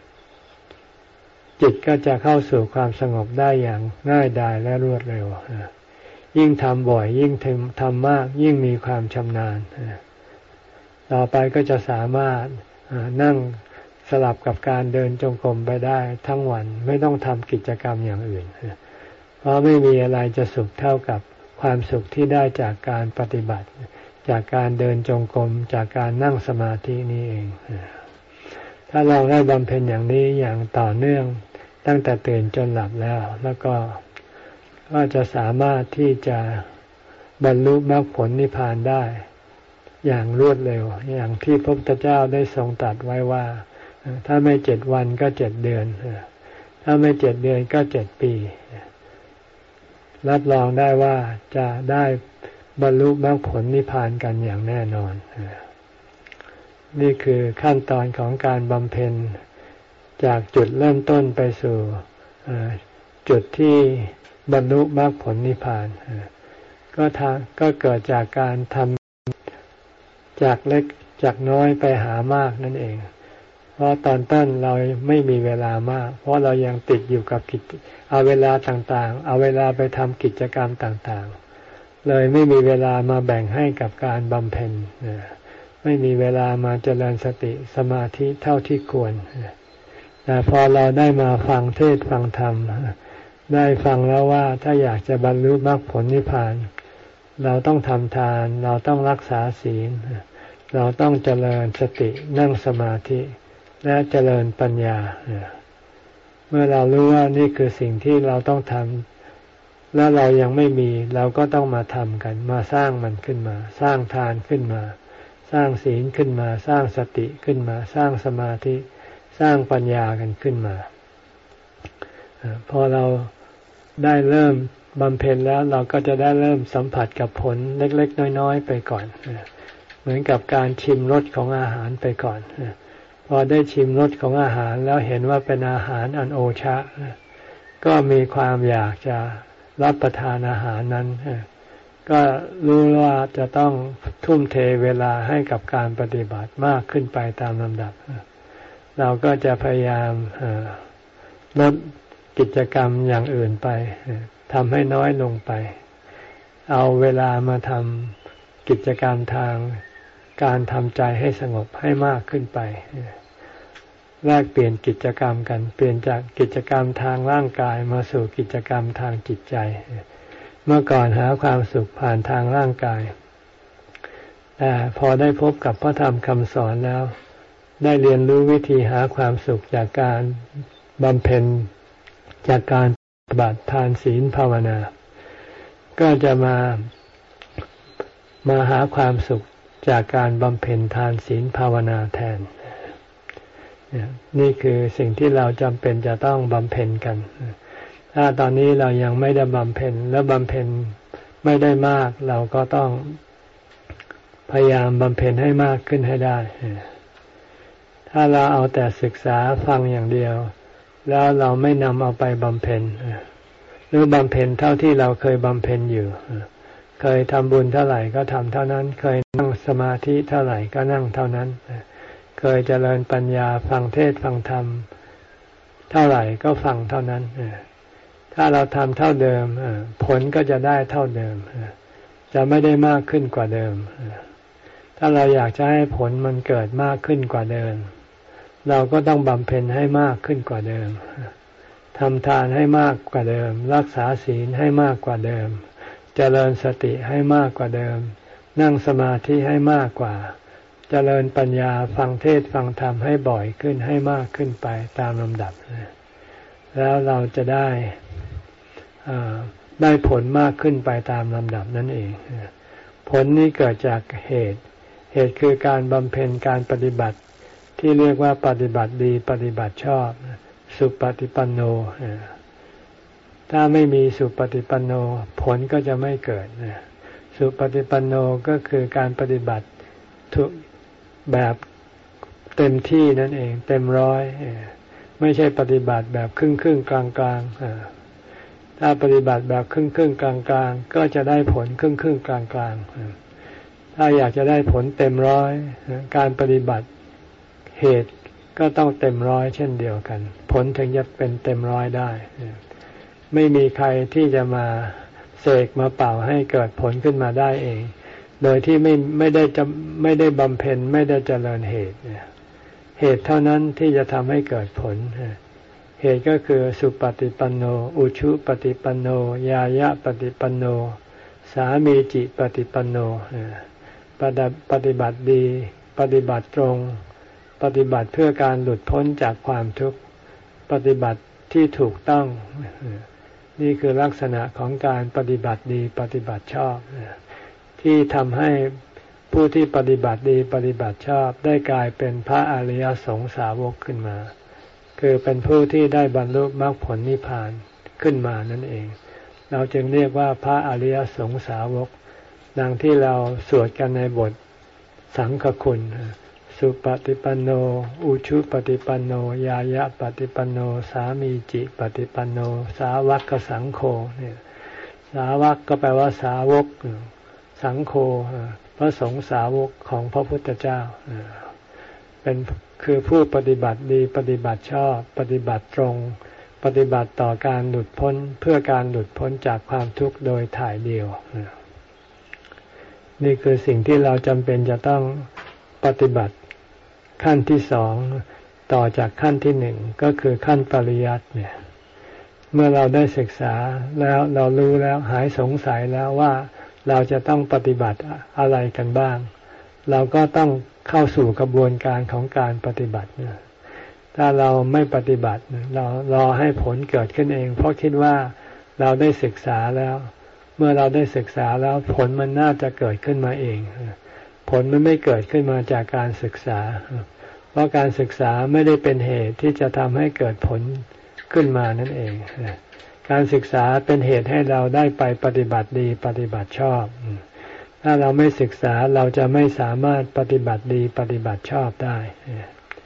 จิตก็จะเข้าสู่ความสงบได้อย่างง่ายดายและรวดเร็วยิ่งทำบ่อยยิ่งทำมากยิ่งมีความชำนาญต่อไปก็จะสามารถนั่งสลับกับการเดินจงกรมไปได้ทั้งวันไม่ต้องทำกิจกรรมอย่างอื่นเพราะไม่มีอะไรจะสุขเท่ากับความสุขที่ได้จากการปฏิบัติจากการเดินจงกรมจากการนั่งสมาธินี้เองถ้าเราได้บำเพ็ญอย่างนี้อย่างต่อเนื่องตั้งแต่ตื่นจนหลับแล้วแล้วก็ก็จะสามารถที่จะบรรลุมรรคผลนิพพานได้อย่างรวดเร็วอย่างที่พระพุทธเจ้าได้ทรงตรัสไว้ว่าถ้าไม่เจ็ดวันก็เจ็ดเดือนถ้าไม่เจ็ดเดือนก็เจ็ดปีรับรองได้ว่าจะได้บรรลุมรรคผลนิพพานกันอย่างแน่นอนนี่คือขั้นตอนของการบำเพ็ญจากจุดเริ่มต้นไปสู่จุดที่บรรลุมรรคผลนิพพานก็ทางก็เกิดจากการทำจากเล็กจากน้อยไปหามากนั่นเองเพราะตอนต้นเราไม่มีเวลามากเพราะเรายังติดอยู่กับกิจเอาเวลาต่างๆเอาเวลาไปทำกิจกรรมต่างๆเลยไม่มีเวลามาแบ่งให้กับการบำเพ็ญไม่มีเวลามาเจริญสติสมาธิเท่าที่ควรแต่พอเราได้มาฟังเทศน์ฟังธรรมได้ฟังแล้วว่าถ้าอยากจะบรรลุมรรคผลนิพพานเราต้องทำทานเราต้องรักษาศีลเราต้องเจริญสตินั่งสมาธิและเจริญปัญญาเมื่อเรารู้ว่านี่คือสิ่งที่เราต้องทำแล้วเรายังไม่มีเราก็ต้องมาทำกันมาสร้างมันขึ้นมาสร้างทานขึ้นมาสร้างศีลขึ้นมาสร้างสติขึ้นมาสร้างสมาธิสร้างปัญญากันขึ้นมาพอเราได้เริ่มบำเพ็ญแล้วเราก็จะได้เริ่มสัมผัสกับผลเล็กๆน้อยๆไปก่อนเหมือนกับการชิมรสของอาหารไปก่อนพอได้ชิมรสของอาหารแล้วเห็นว่าเป็นอาหารอันโอชะก็มีความอยากจะรับประทานอาหารนั้นก็รู้ว่าจะต้องทุ่มเทเวลาให้กับการปฏิบัติมากขึ้นไปตามลำดับเราก็จะพยายามลดกิจกรรมอย่างอื่นไปทำให้น้อยลงไปเอาเวลามาทำกิจกรรมทางการทำใจให้สงบให้มากขึ้นไปแลกเปลี่ยนกิจกรรมกันเปลี่ยนจากกิจกรรมทางร่างกายมาสู่กิจกรรมทางจิตใจเมื่อก่อนหาความสุขผ่านทางร่างกายแต่พอได้พบกับพระธรรมคำสอนแล้วได้เรียนรู้วิธีหาความสุขจากการบำเพ็ญจากการปฏิบัติทานศีลภาวนาก็จะมามาหาความสุขจากการบำเพ็ญทานศีลภาวนาแทนนี่คือสิ่งที่เราจำเป็นจะต้องบำเพ็ญกันถ้าตอนนี้เรายังไม่ได้บำเพ็ญและบำเพ็ญไม่ได้มากเราก็ต้องพยายามบำเพ็ญให้มากขึ้นให้ได้ถ้าเราเอาแต่ศึกษาฟังอย่างเดียวแล้วเราไม่นำเอาไปบำเพ็ญหรือบำเพ็ญเท่าที่เราเคยบำเพ็ญอยู่เคยทำบุญเท่าไหร่ก็ทำเท่านั้นเคยนั่งสมาธิเท่าไหร่ก็นั่งเท่านั้นเคยเจริญปัญญาฟังเทศน์ฟังธรรมเท่าไหร่ก็ฟังเท่านั้นถ้าเราทำเท่าเดิมผลก็จะได้เท่าเดิมจะไม่ได้มากขึ้นกว่าเดิมถ้าเราอยากจะให้ผลมันเกิดมากขึ้นกว่าเดิมเราก็ต้องบำเพ็ญให้มากขึ้นกว่าเดิมทำทานให้มากกว่าเดิมรักษาศีลให้มากกว่าเดิมเจริญสติให้มากกว่าเดิมนั่งสมาธิให้มากกว่าเจริญปัญญาฟังเทศน์ฟังธรรมให้บ่อยขึ้นให้มากขึ้นไปตามลำดับแล้วเราจะได้ได้ผลมากขึ้นไปตามลำดับนั่นเองผลนี้เกิดจากเหตุเหตุคือการบำเพ็ญการปฏิบัติที่เรียกว่าปฏิบัติดีปฏิบัติชอบสุปฏิปันโนถ้าไม่มีสุปฏิปันโนผลก็จะไม่เกิดสุปฏิปันโนก็คือการปฏิบัติทุกแบบเต็มที่นั่นเองเต็มร้อยไม่ใช่ปฏิบัติแบบครึ่งครึ่งกลางกลางถ้าปฏิบัติแบบครึ่งครึ่งกลางกลางก็จะได้ผลครึ่งครึ่งกลางกลางถ้าอยากจะได้ผลเต็มร้อยการปฏิบัติเหตุก็ต้องเต็มร้อยเช่นเดียวกันผลถึงจะเป็นเต็มร้อยได้ไม่มีใครที่จะมาเสกมาเป่าให้เกิดผลขึ้นมาได้เองโดยที่ไม่ไม่ได้จะไม่ได้บำเพ็ญไม่ได้เจริญเหตุเหตุเท่านั้นที่จะทำให้เกิดผลเหตุก็คือสุปฏิปันโนอุชุปฏิปันโนยายะปฏิปันโนสามีจิปฏิปันโนปฏิบัติดีปฏิบัติตรงปฏิบัติเพื่อการหลุดพ้นจากความทุกข์ปฏิบัติที่ถูกต้องนี่คือลักษณะของการปฏิบัติดีปฏิบัติชอบที่ทำให้ผู้ที่ปฏิบัติดีปฏิบัติชอบได้กลายเป็นพระอริยสงสาวกขึ้นมาคือเป็นผู้ที่ได้บรรลุมรรคผลนิพพานขึ้นมานั่นเองเราจึงเรียกว่าพระอริยสงสาวกดังที่เราสวดกันในบทสังฆคุณสุปฏิปันโนอุชุปฏิปันโนยายะปฏิปันโนสามีจิปฏิปันโนสาวกสังโฆเนี่ยสาวกก็แปลว่าสาวกสังโฆพระสงฆ์สาวกของพระพุทธเจ้าเป็นคือผู้ปฏิบัติดีปฏิบัติชอบปฏิบัติตรงปฏิบัติต่อการหลุดพ้นเพื่อการหลุดพ้นจากความทุกข์โดยถ่ายเดียวนี่คือสิ่งที่เราจำเป็นจะต้องปฏิบัติขั้นที่สองต่อจากขั้นที่หนึ่งก็คือขั้นปริยัติเนี่ยเมื่อเราได้ศึกษาแล้วเรารู้แล้วหายสงสัยแล้วว่าเราจะต้องปฏิบัติอะไรกันบ้างเราก็ต้องเข้าสู่กระบวนการของการปฏิบัติถ้าเราไม่ปฏิบัติเรารอให้ผลเกิดขึ้นเองเพราะคิดว่าเราได้ศึกษาแล้วเมื่อเราได้ศึกษาแล้วผลมันน่าจะเกิดขึ้นมาเองผลมันไม่เกิดขึ้นมาจากการศึกษาเพราะการศึกษาไม่ได้เป็นเหตุที่จะทำให้เกิดผลขึ้นมานั่นเองการศึกษาเป็นเหตุให้เราได้ไปปฏิบัติดีปฏิบัติชอบถ้าเราไม่ศึกษาเราจะไม่สามารถปฏิบัติดีปฏิบัติชอบได้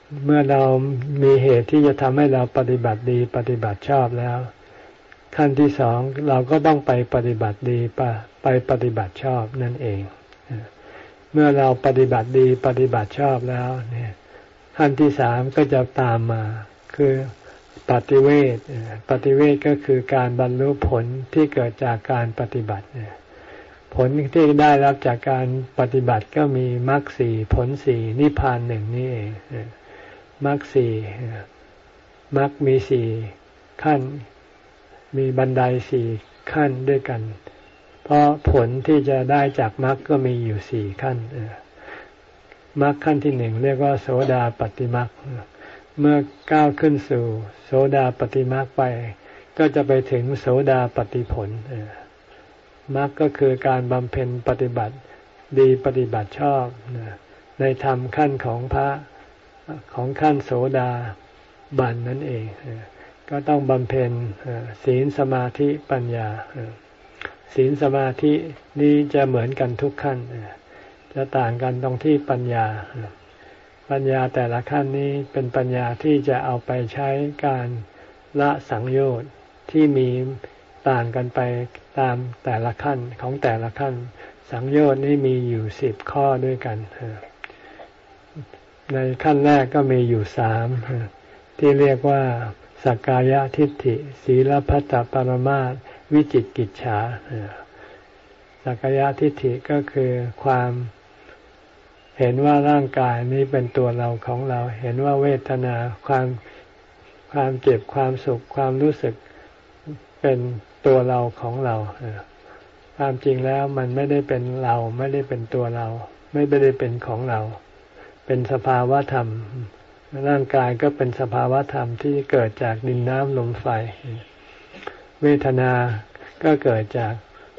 เมื่อเรามีเหตุที่จะทำให้เราปฏิบัติดีปฏิบัติชอบแล้วขั้นที่สองเราก็ต้องไปปฏิบัติดีไปไปปฏิบัติชอบนั่นเองเมื่อเราปฏิบัติดีปฏิบัติชอบแล้วเนี่ยขั้นที่สามก็จะตามมาคือปฏิเวทปฏิเวทก็คือการบรรลุผลที่เกิดจากการปฏิบัติผลที่ได้รับจากการปฏิบัติก็มีมรรคสี่ผลสี่นิพพานหนึ่งนี่เองมรรคสี่มรรคมีสี่ขั้นมีบันไดสี่ขั้นด้วยกันเพราะผลที่จะได้จากมรรคก็มีอยู่สี่ขั้นมรรคขั้นที่หนึ่งเรียกว่าโสดาปัตติมรรคเมื่อก้าวขึ้นสู่โสดาปัตติมรรคไปก็จะไปถึงโสดาปัตติผลมรรคก็คือการบำเพ็ญปฏิบัติดีปฏิบัติชอบในธรรมขั้นของพระของขั้นโสดาบันนั่นเองก็ต้องบำเพ็ญศีลสมาธิปัญญาศีลสมาธินี้จะเหมือนกันทุกขั้นจะต่างกันตรงที่ปัญญาปัญญาแต่ละขั้นนี้เป็นปัญญาที่จะเอาไปใช้การละสังโยชน์ที่มีต่างกันไปตามแต่ละขั้นของแต่ละขั้นสังโยชน์นี้มีอยู่สิบข้อด้วยกันในขั้นแรกก็มีอยู่สามที่เรียกว่าสักกายทิฏฐิศีลพัตตปรมาสวิจิกิจฉาสักกายทิฏฐิก็คือความเห็นว่าร่างกายนี้เป็นตัวเราของเราเห็นว่าเวทนาความความเจ็บความสุขความรู้สึกเป็นตัวเราของเราความจริงแล้วมันไม่ได้เป็นเราไม่ได้เป็นตัวเราไม่ได้เป็นของเราเป็นสภาวะธรรมร่างกายก็เป็นสภาวะธรรมที่เกิดจากดินน้ำลมไฟเวทนาก็เกิดจาก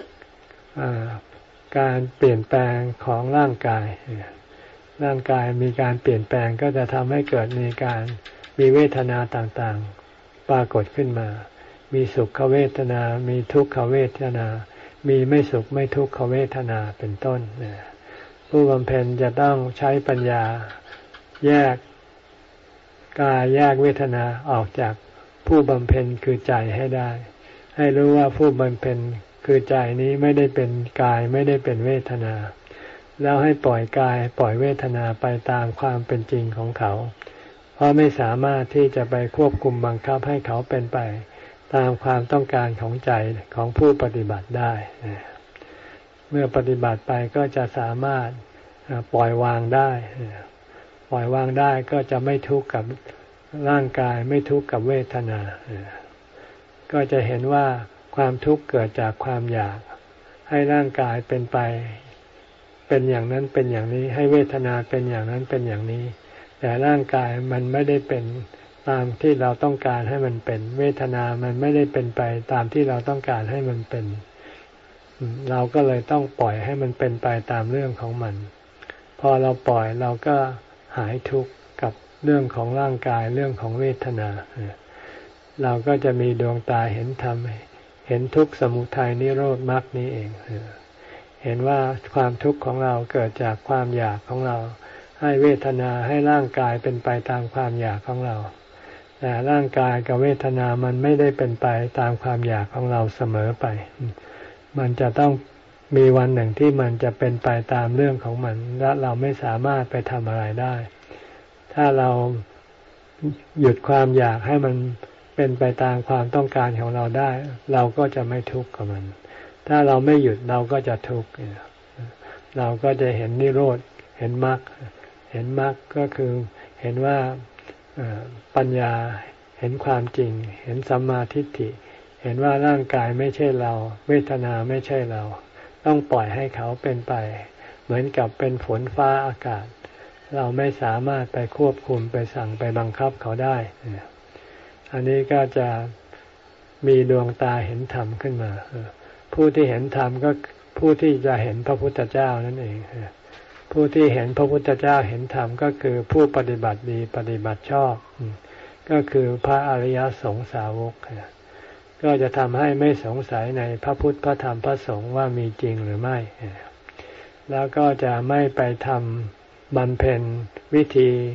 การเปลี่ยนแปลงของร่างกายร่างกายมีการเปลี่ยนแปลงก็จะทำให้เกิดมีการมีเวทนาต่างๆปรากฏขึ้นมามีสุขเวทนามีทุกขเวทนามีไม่สุขไม่ทุกขเวทนาเป็นต้นผู้บำเพ็ญจะต้องใช้ปัญญาแยกกายแยกเวทนาออกจากผู้บำเพ็ญคือใจให้ได้ให้รู้ว่าผู้บำเพ็ญคือใจนี้ไม่ได้เป็นกายไม่ได้เป็นเวทนาแล้วให้ปล่อยกายปล่อยเวทนาไปตามความเป็นจริงของเขาเพราะไม่สามารถที่จะไปควบคุมบังคับให้เขาเป็นไปตามความต้องการของใจของผู้ปฏิบัติได้เมื่อปฏิบัติไปก็จะสามารถปล่อยวางได้ปล่อยวางได้ก็จะไม่ทุกข์กับร่างกายไม่ทุกข์กับเวทนาก็จะเห็นว่าความทุกข์เกิดจากความอยากให้ร่างกายเป็นไปเป็นอย่างนั้นเป็นอย่างนี้ให้เวทนาเป็นอย่างนั้นเป็นอย่างนี้แต่ร่างกายมันไม่ได้เป็นตามที่เราต้องการให้มันเป็นเวทนามันไม่ได้เป็นไปตามที่เราต้องการให้มันเป็นเราก็เลยต้องปล่อยให้มันเป็นไปตามเรื่องของมันพอเราปล่อยเราก็หายทุกข์กับเรื่องของร่างกายเรื่องของเวทนาเราก็จะมีดวงตาเห็นธรรมเห็นทุกข์สมุทัยนิโรธมรรคนี้เองเห็นว่าความทุกข์ของเราเกิดจากความอยากของเราให้เวทนาให้ร่างกายเป็นไปตามความอยากของเราแต่ร่างกายกับเวทนามันไม่ได้เป็นไปตามความอยากของเราเสมอไปมันจะต้องมีวันหนึ่งที่มันจะเป็นไปตามเรื่องของมันและเราไม่สามารถไปทำอะไรได้ถ้าเราหยุดความอยากให้มันเป็นไปตามความต้องการของเราได้เราก็จะไม่ทุกข์กับมันถ้าเราไม่หยุดเราก็จะทุกข์เราก็จะเห็นนิโรธเห็นมรรคเห็นมรรคก็คือเห็นว่าปัญญาเห็นความจริงเห็นสัมมาทิฏฐิเห็นว่าร่างกายไม่ใช่เราเวทนาไม่ใช่เราต้องปล่อยให้เขาเป็นไปเหมือนกับเป็นฝนฟ้าอากาศเราไม่สามารถไปควบคุมไปสั่งไปบังคับเขาได้อันนี้ก็จะมีดวงตาเห็นธรรมขึ้นมาผู้ที่เห็นธรรมก็ผู้ที่จะเห็นพระพุทธเจ้านั่นเองผู้ที่เห็นพระพุทธเจ้าเห็นธรรมก็คือผู้ปฏิบัติดีปฏิบัติชอบก็คือพระอริยสงสาวกก็จะทำให้ไม่สงสัยในพระพุทธพระธรรมพระสงฆ์ว่ามีจริงหรือไม่แล้วก็จะไม่ไปทำบำเพ็ญวิธี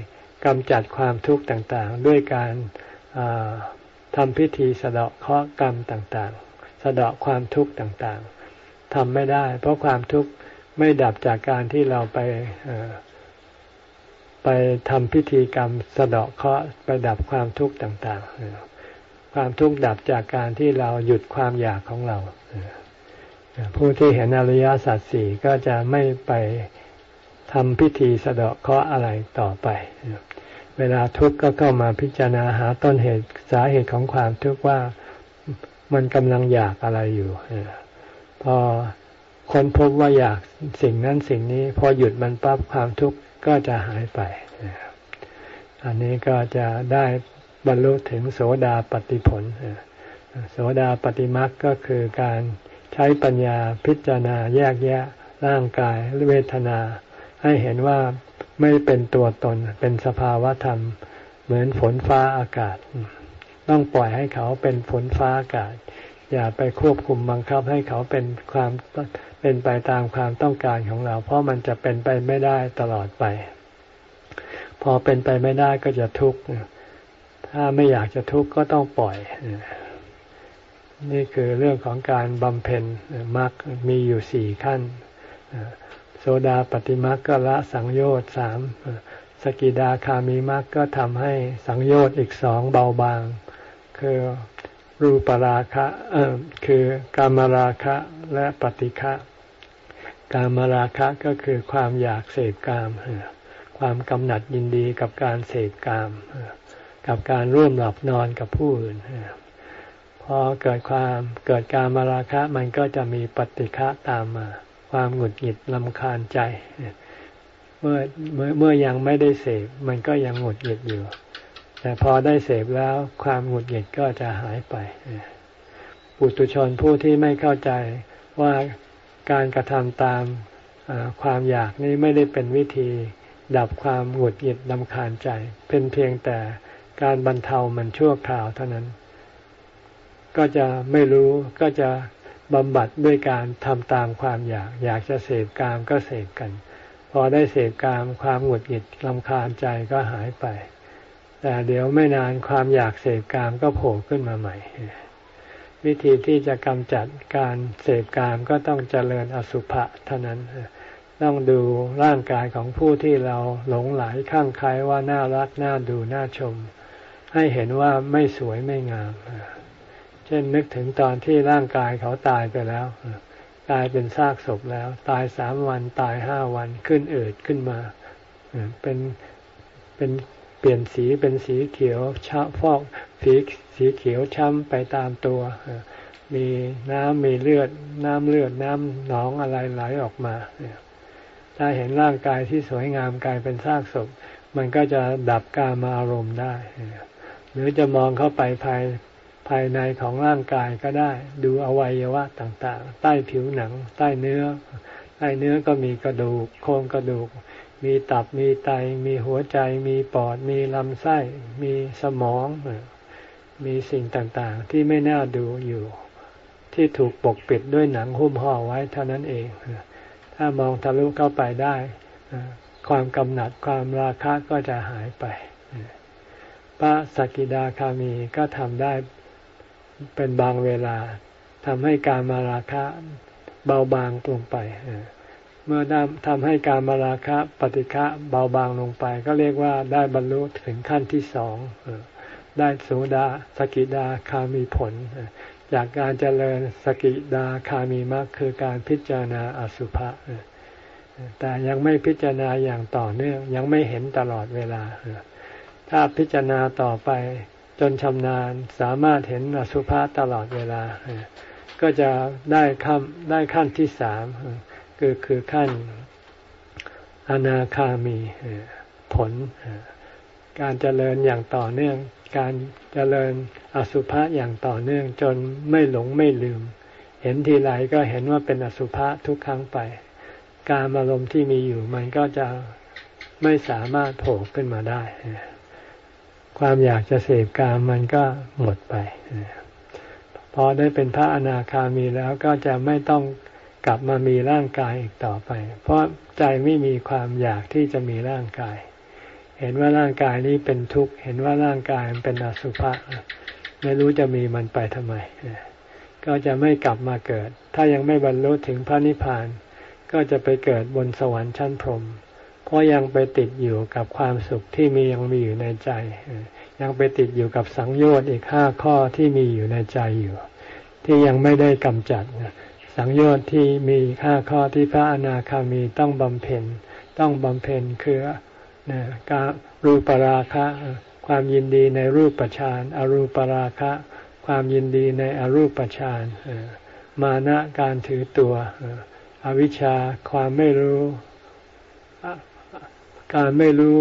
กำจัดความทุกข์ต่างๆด้วยการทำพิธีสะเดาะเคราะห์กรรมต่างๆสะเดาะความทุกข์ต่างๆทำไม่ได้เพราะความทุกข์ไม่ดับจากการที่เราไปไปทำพิธีกรรมสะเดาะเคราะห์ไปดับความทุกข์ต่างๆความทุกข์ดับจากการที่เราหยุดความอยากของเราผู้ที่เห็นอริยสัจสี่ก็จะไม่ไปทำพิธีสะเดาะเคราะห์อะไรต่อไปเวลาทุกข์ก็เข้ามาพิจารณาหาต้นเหตุสาเหตุของความทุกข์ว่ามันกำลังอยากอะไรอยู่พอค้นพบว่าอยากสิ่งนั้นสิ่งนี้พอหยุดมันปั๊บความทุกข์ก็จะหายไปอันนี้ก็จะได้บรรลุถึงโสดาปัตติผลโสดาปัตติมรรคก็คือการใช้ปัญญาพิจารณาแยกแยะร่างกายเวทนาให้เห็นว่าไม่เป็นตัวตนเป็นสภาวะธรรมเหมือนฝนฟ้าอากาศต้องปล่อยให้เขาเป็นฝนฟ้าอากาศอย่าไปควบคุมบังคับให้เขาเป็นความเป็นไปตามความต้องการของเราเพราะมันจะเป็นไปไม่ได้ตลอดไปพอเป็นไปไม่ได้ก็จะทุกข์ถ้าไม่อยากจะทุกข์ก็ต้องปล่อยนี่คือเรื่องของการบำเพ็ญมรรคมีอยู่สี่ขั้นโสดาปัตติมรรคก็ละสังโยชน์สามสกิทาคามีมรรคก็ทำให้สังโยชน์อีกสองเบาบางคือรูปราคะเอ่อคือกามราคะและปฏิฆะกามราคะก็คือความอยากเสพกามความกำหนัดยินดีกับการเสพกามกับการร่วมหลับนอนกับผู้อื่นพอเกิดความเกิดกามราคะมันก็จะมีปฏิฆะตามมาความหงุดหงิดรำคาญใจเมื่อเมื่อเมื่อยังไม่ได้เสพมันก็ยังหงุดหงิดอยู่แต่พอได้เสพแล้วความหงุดหงิดก็จะหายไปปุถุชนผู้ที่ไม่เข้าใจว่าการกระทำตามความอยากนี้ไม่ได้เป็นวิธีดับความหงุดหงิดรำคาญใจเป็นเพียงแต่การบรรเทามันชั่วคราวเท่านั้นก็จะไม่รู้ก็จะบำบัดด้วยการทำตามความอยากอยากจะเสพกามก็เสพกันพอได้เสพกามความหงุดหงิดรำคาญใจก็หายไปแต่เดี๋ยวไม่นานความอยากเสพกามก็โผล่ขึ้นมาใหม่วิธีที่จะกำจัดการเสพกามก็ต้องเจริญอสุภะเท่านั้นต้องดูร่างกายของผู้ที่เราหลงไหลข้างใครว่าน่ารักน่าดูน่าชมให้เห็นว่าไม่สวยไม่งามเช่นนึกถึงตอนที่ร่างกายเขาตายไปแล้วตายเป็นซากศพแล้วตายสามวันตายห้าวันขึ้นอืดขึ้นมาเป็นเป็นเปลี่ยนสีเป็นสีเขียวช้ำฟอกสีสีเขียวช้ำไปตามตัวมีน้ำมีเลือดน้ำเลือดน้ำหนองอะไรไหลออกมาถ้าเห็นร่างกายที่สวยงามกลายเป็นซากศพมันก็จะดับกามอารมณ์ได้หรือจะมองเข้าไปภายภายในของร่างกายก็ได้ดูอวัยวะต่างๆใต้ผิวหนังใต้เนื้อใต้เนื้อก็มีกระดูกโครงกระดูกมีตับมีไตมีหัวใจมีปอดมีลำไส้มีสมองมีสิ่งต่างๆที่ไม่น่าดูอยู่ที่ถูกปกปิดด้วยหนังหุ้มห่อไว้เท่านั้นเองถ้ามองทะลุเข้าไปได้ความกำหนัดความราคะก็จะหายไปพระสกิทาคามีก็ทำได้เป็นบางเวลาทำให้การมาราคะเบาบางลงไปเมื่อทำให้การมาราคะปฏิฆะเบาบางลงไปก็เรียกว่าได้บรรลุถึงขั้นที่สองได้โสดาสกิทาคามีผลจากการเจริญสกิทาคามีมรรคคือการพิจารณาอสุภะแต่ยังไม่พิจารณาอย่างต่อเนื่องยังไม่เห็นตลอดเวลาถ้าพิจารณาต่อไปจนชำนาญสามารถเห็นอสุภะตลอดเวลาก็จะได้ขั้นได้ขั้นที่สามคือคือขั้นอนาคามีผลการเจริญอย่างต่อเนื่องการเจริญอสุภะอย่างต่อเนื่องจนไม่หลงไม่ลืมเห็นทีไรก็เห็นว่าเป็นอสุภะทุกครั้งไปการอารมณ์ที่มีอยู่มันก็จะไม่สามารถโผล่ขึ้นมาได้ความอยากจะเสพกามมันก็หมดไปพอได้เป็นพระอนาคามีแล้วก็จะไม่ต้องกลับมามีร่างกายอีกต่อไปเพราะใจไม่มีความอยากที่จะมีร่างกายเห็นว่าร่างกายนี้เป็นทุกข์เห็นว่าร่างกายมันเป็นอสุภะไม่รู้จะมีมันไปทำไมก็จะไม่กลับมาเกิดถ้ายังไม่บรรลุถึงพระนิพพานก็จะไปเกิดบนสวรรค์ชั้นพรหมเพราะยังไปติดอยู่กับความสุขที่มียังมีอยู่ในใจยังไปติดอยู่กับสังโยชน์อีกห้าข้อที่มีอยู่ในใจอยู่ที่ยังไม่ได้กำจัดสังโยชน์ที่มีห้าข้อที่พระอนาคามีต้องบำเพ็ญต้องบำเพ็ญคือการรูปราคะความยินดีในรูปฌานอรูปราคะความยินดีในอรูปฌานมานะการถือตัวอวิชชาความไม่รู้การไม่รู้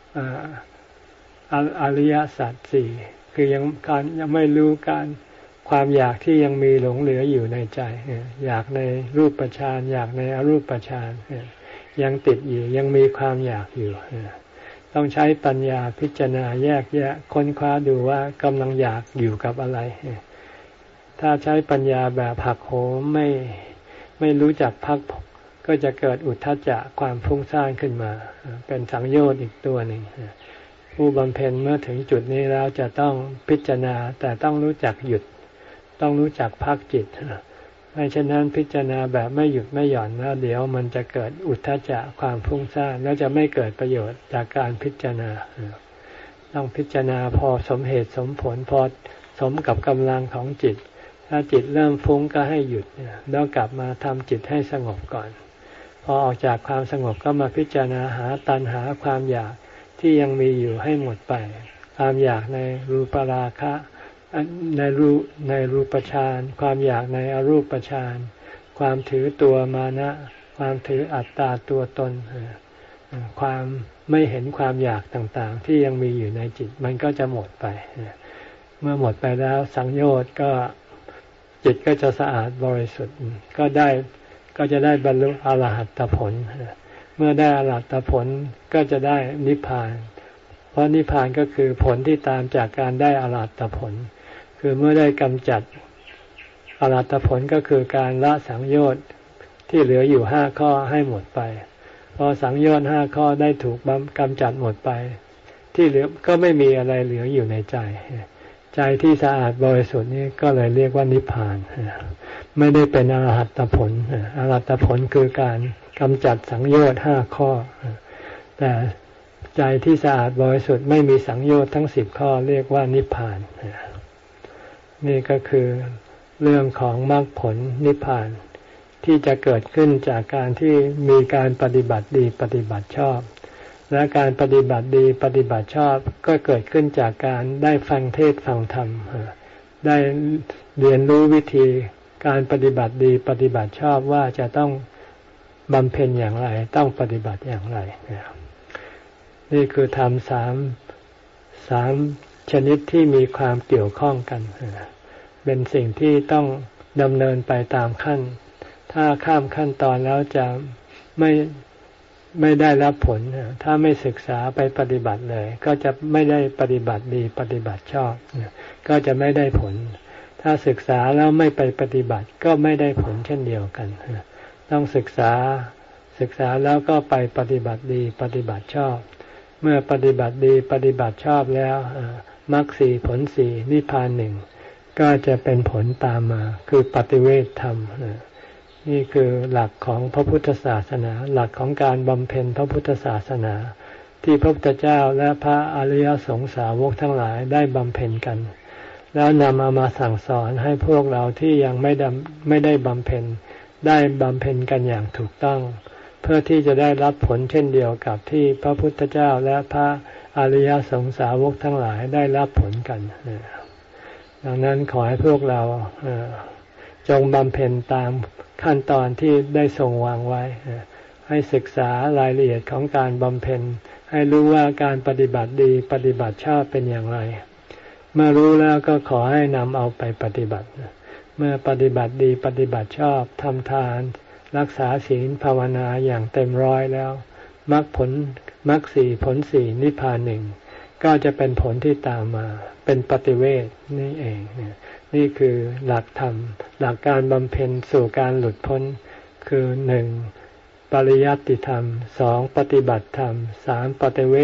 อริยสัจสี่คือยังการยังไม่รู้การความอยากที่ยังมีหลงเหลืออยู่ในใจอยากในรูปฌานอยากในอรูปฌานยังติดอยู่ยังมีความอยากอยู่ต้องใช้ปัญญาพิจารณาแยกแยะค้นคว้าดูว่ากำลังอยากอยู่กับอะไรถ้าใช้ปัญญาแบบหักโหมไม่ไม่รู้จักพักก็จะเกิดอุทธัจจะความฟุ้งซ่านขึ้นมาเป็นสังโยชน์อีกตัวหนึ่งผู้บำเพ็ญเมื่อถึงจุดนี้แล้วจะต้องพิจารณาแต่ต้องรู้จักหยุดต้องรู้จักพักจิตไม่เช่นนั้นพิจารณาแบบไม่หยุดไม่หย่อนแล้วเดี๋ยวมันจะเกิดอุทธัจจะความฟุ้งซ่านแล้วจะไม่เกิดประโยชน์จากการพิจารณาต้องพิจารณาพอสมเหตุสมผลพอสมกับกำลังของจิตถ้าจิตเริ่มฟุ้งก็ให้หยุดแล้วกลับมาทำจิตให้สงบก่อนพอออกจากความสงบก็มาพิจารณาหาตัณหาความอยากที่ยังมีอยู่ให้หมดไปความอยากในรูปราคะในรูในรูปฌานความอยากในอรูปฌานความถือตัวมานะความถืออัตตาตัวตนความไม่เห็นความอยากต่างๆที่ยังมีอยู่ในจิตมันก็จะหมดไปเมื่อหมดไปแล้วสังโยชน์ก็จิตก็จะสะอาดบริสุทธิ์ก็ได้ก็จะได้บรรลุอรหัตผลเมื่อได้อรหัตผลก็จะได้นิพพานเพราะนิพพานก็คือผลที่ตามจากการได้อรหัตผลคือเมื่อได้กำจัดอรหัตผลก็คือการละสังโยชน์ที่เหลืออยู่ห้าข้อให้หมดไปพอสังโยชน์ห้าข้อได้ถูกกำจัดหมดไปที่เหลือก็ไม่มีอะไรเหลืออยู่ในใจใจที่สะอาดบริสุทธิ์นี้ก็เลยเรียกว่านิพพานไม่ได้เป็นอรหัตผลอรหัตผลคือการกำจัดสังโยชน์ห้าข้อแต่ใจที่สะอาดบริสุทธิ์ไม่มีสังโยชน์ทั้งสิบข้อเรียกว่านิพพานนี่ก็คือเรื่องของมรรคผลนิพพานที่จะเกิดขึ้นจากการที่มีการปฏิบัติดีปฏิบัติชอบและการปฏิบัติดีปฏิบัติชอบก็เกิดขึ้นจากการได้ฟังเทศน์ฟังธรรมได้เรียนรู้วิธีการปฏิบัติดีปฏิบัติชอบว่าจะต้องบำเพ็ญอย่างไรต้องปฏิบัติอย่างไรนี่คือธรรมสามสามชนิดที่มีความเกี่ยวข้องกันเป็นสิ่งที่ต้องดำเนินไปตามขั้นถ้าข้ามขั้นตอนแล้วจะไม่ไม่ได้รับผลถ้าไม่ศึกษาไปปฏิบัติเลยก็จะไม่ได้ปฏิบัติดีปฏิบัติชอบก็จะไม่ได้ผลถ้าศึกษาแล้วไม่ไปปฏิบัติก็ไม่ได้ผลเช่นเดียวกันต้องศึกษาศึกษาแล้วก็ไปปฏิบัติดีปฏิบัติชอบเมื่อปฏิบัติดีปฏิบัติชอบแล้วมรรคสี่ผลสี่นิพพานหนึ่งก็จะเป็นผลตามมาคือปฏิเวทธรรมนี่คือหลักของพระพุทธศาสนาหลักของการบำเพ็ญพระพุทธศาสนาที่พระพุทธเจ้าและพระอริยสงสาวกทั้งหลายได้บำเพ็ญกันแล้วนำเอามาสั่งสอนให้พวกเราที่ยังไม่ได้ไม่ได้บำเพ็ญได้บำเพ็ญกันอย่างถูกต้องเพื่อที่จะได้รับผลเช่นเดียวกับที่พระพุทธเจ้าและพระอริยสงสาวกทั้งหลายได้รับผลกันดังนั้นขอให้พวกเราจงบำเพ็ญตามขั้นตอนที่ได้ทรงวางไว้ให้ศึกษารายละเอียดของการบำเพ็ญให้รู้ว่าการปฏิบัติดีปฏิบัติชอบเป็นอย่างไรเมื่อรู้แล้วก็ขอให้นำเอาไปปฏิบัติเมื่อปฏิบัติดีปฏิบัติชอบทำทานรักษาศีลภาวนาอย่างเต็มร้อยแล้วมรรคผลมรรคสี่ผลสี่นิพพานหนึ่งก็จะเป็นผลที่ตามมาเป็นปฏิเวทนี่เองนี่คือหลักธรรมหลักการบำเพ็ญสู่การหลุดพ้นคือหนึ่งปริยัติธรรมสองปฏิบัติธรรมสามปฏิเวท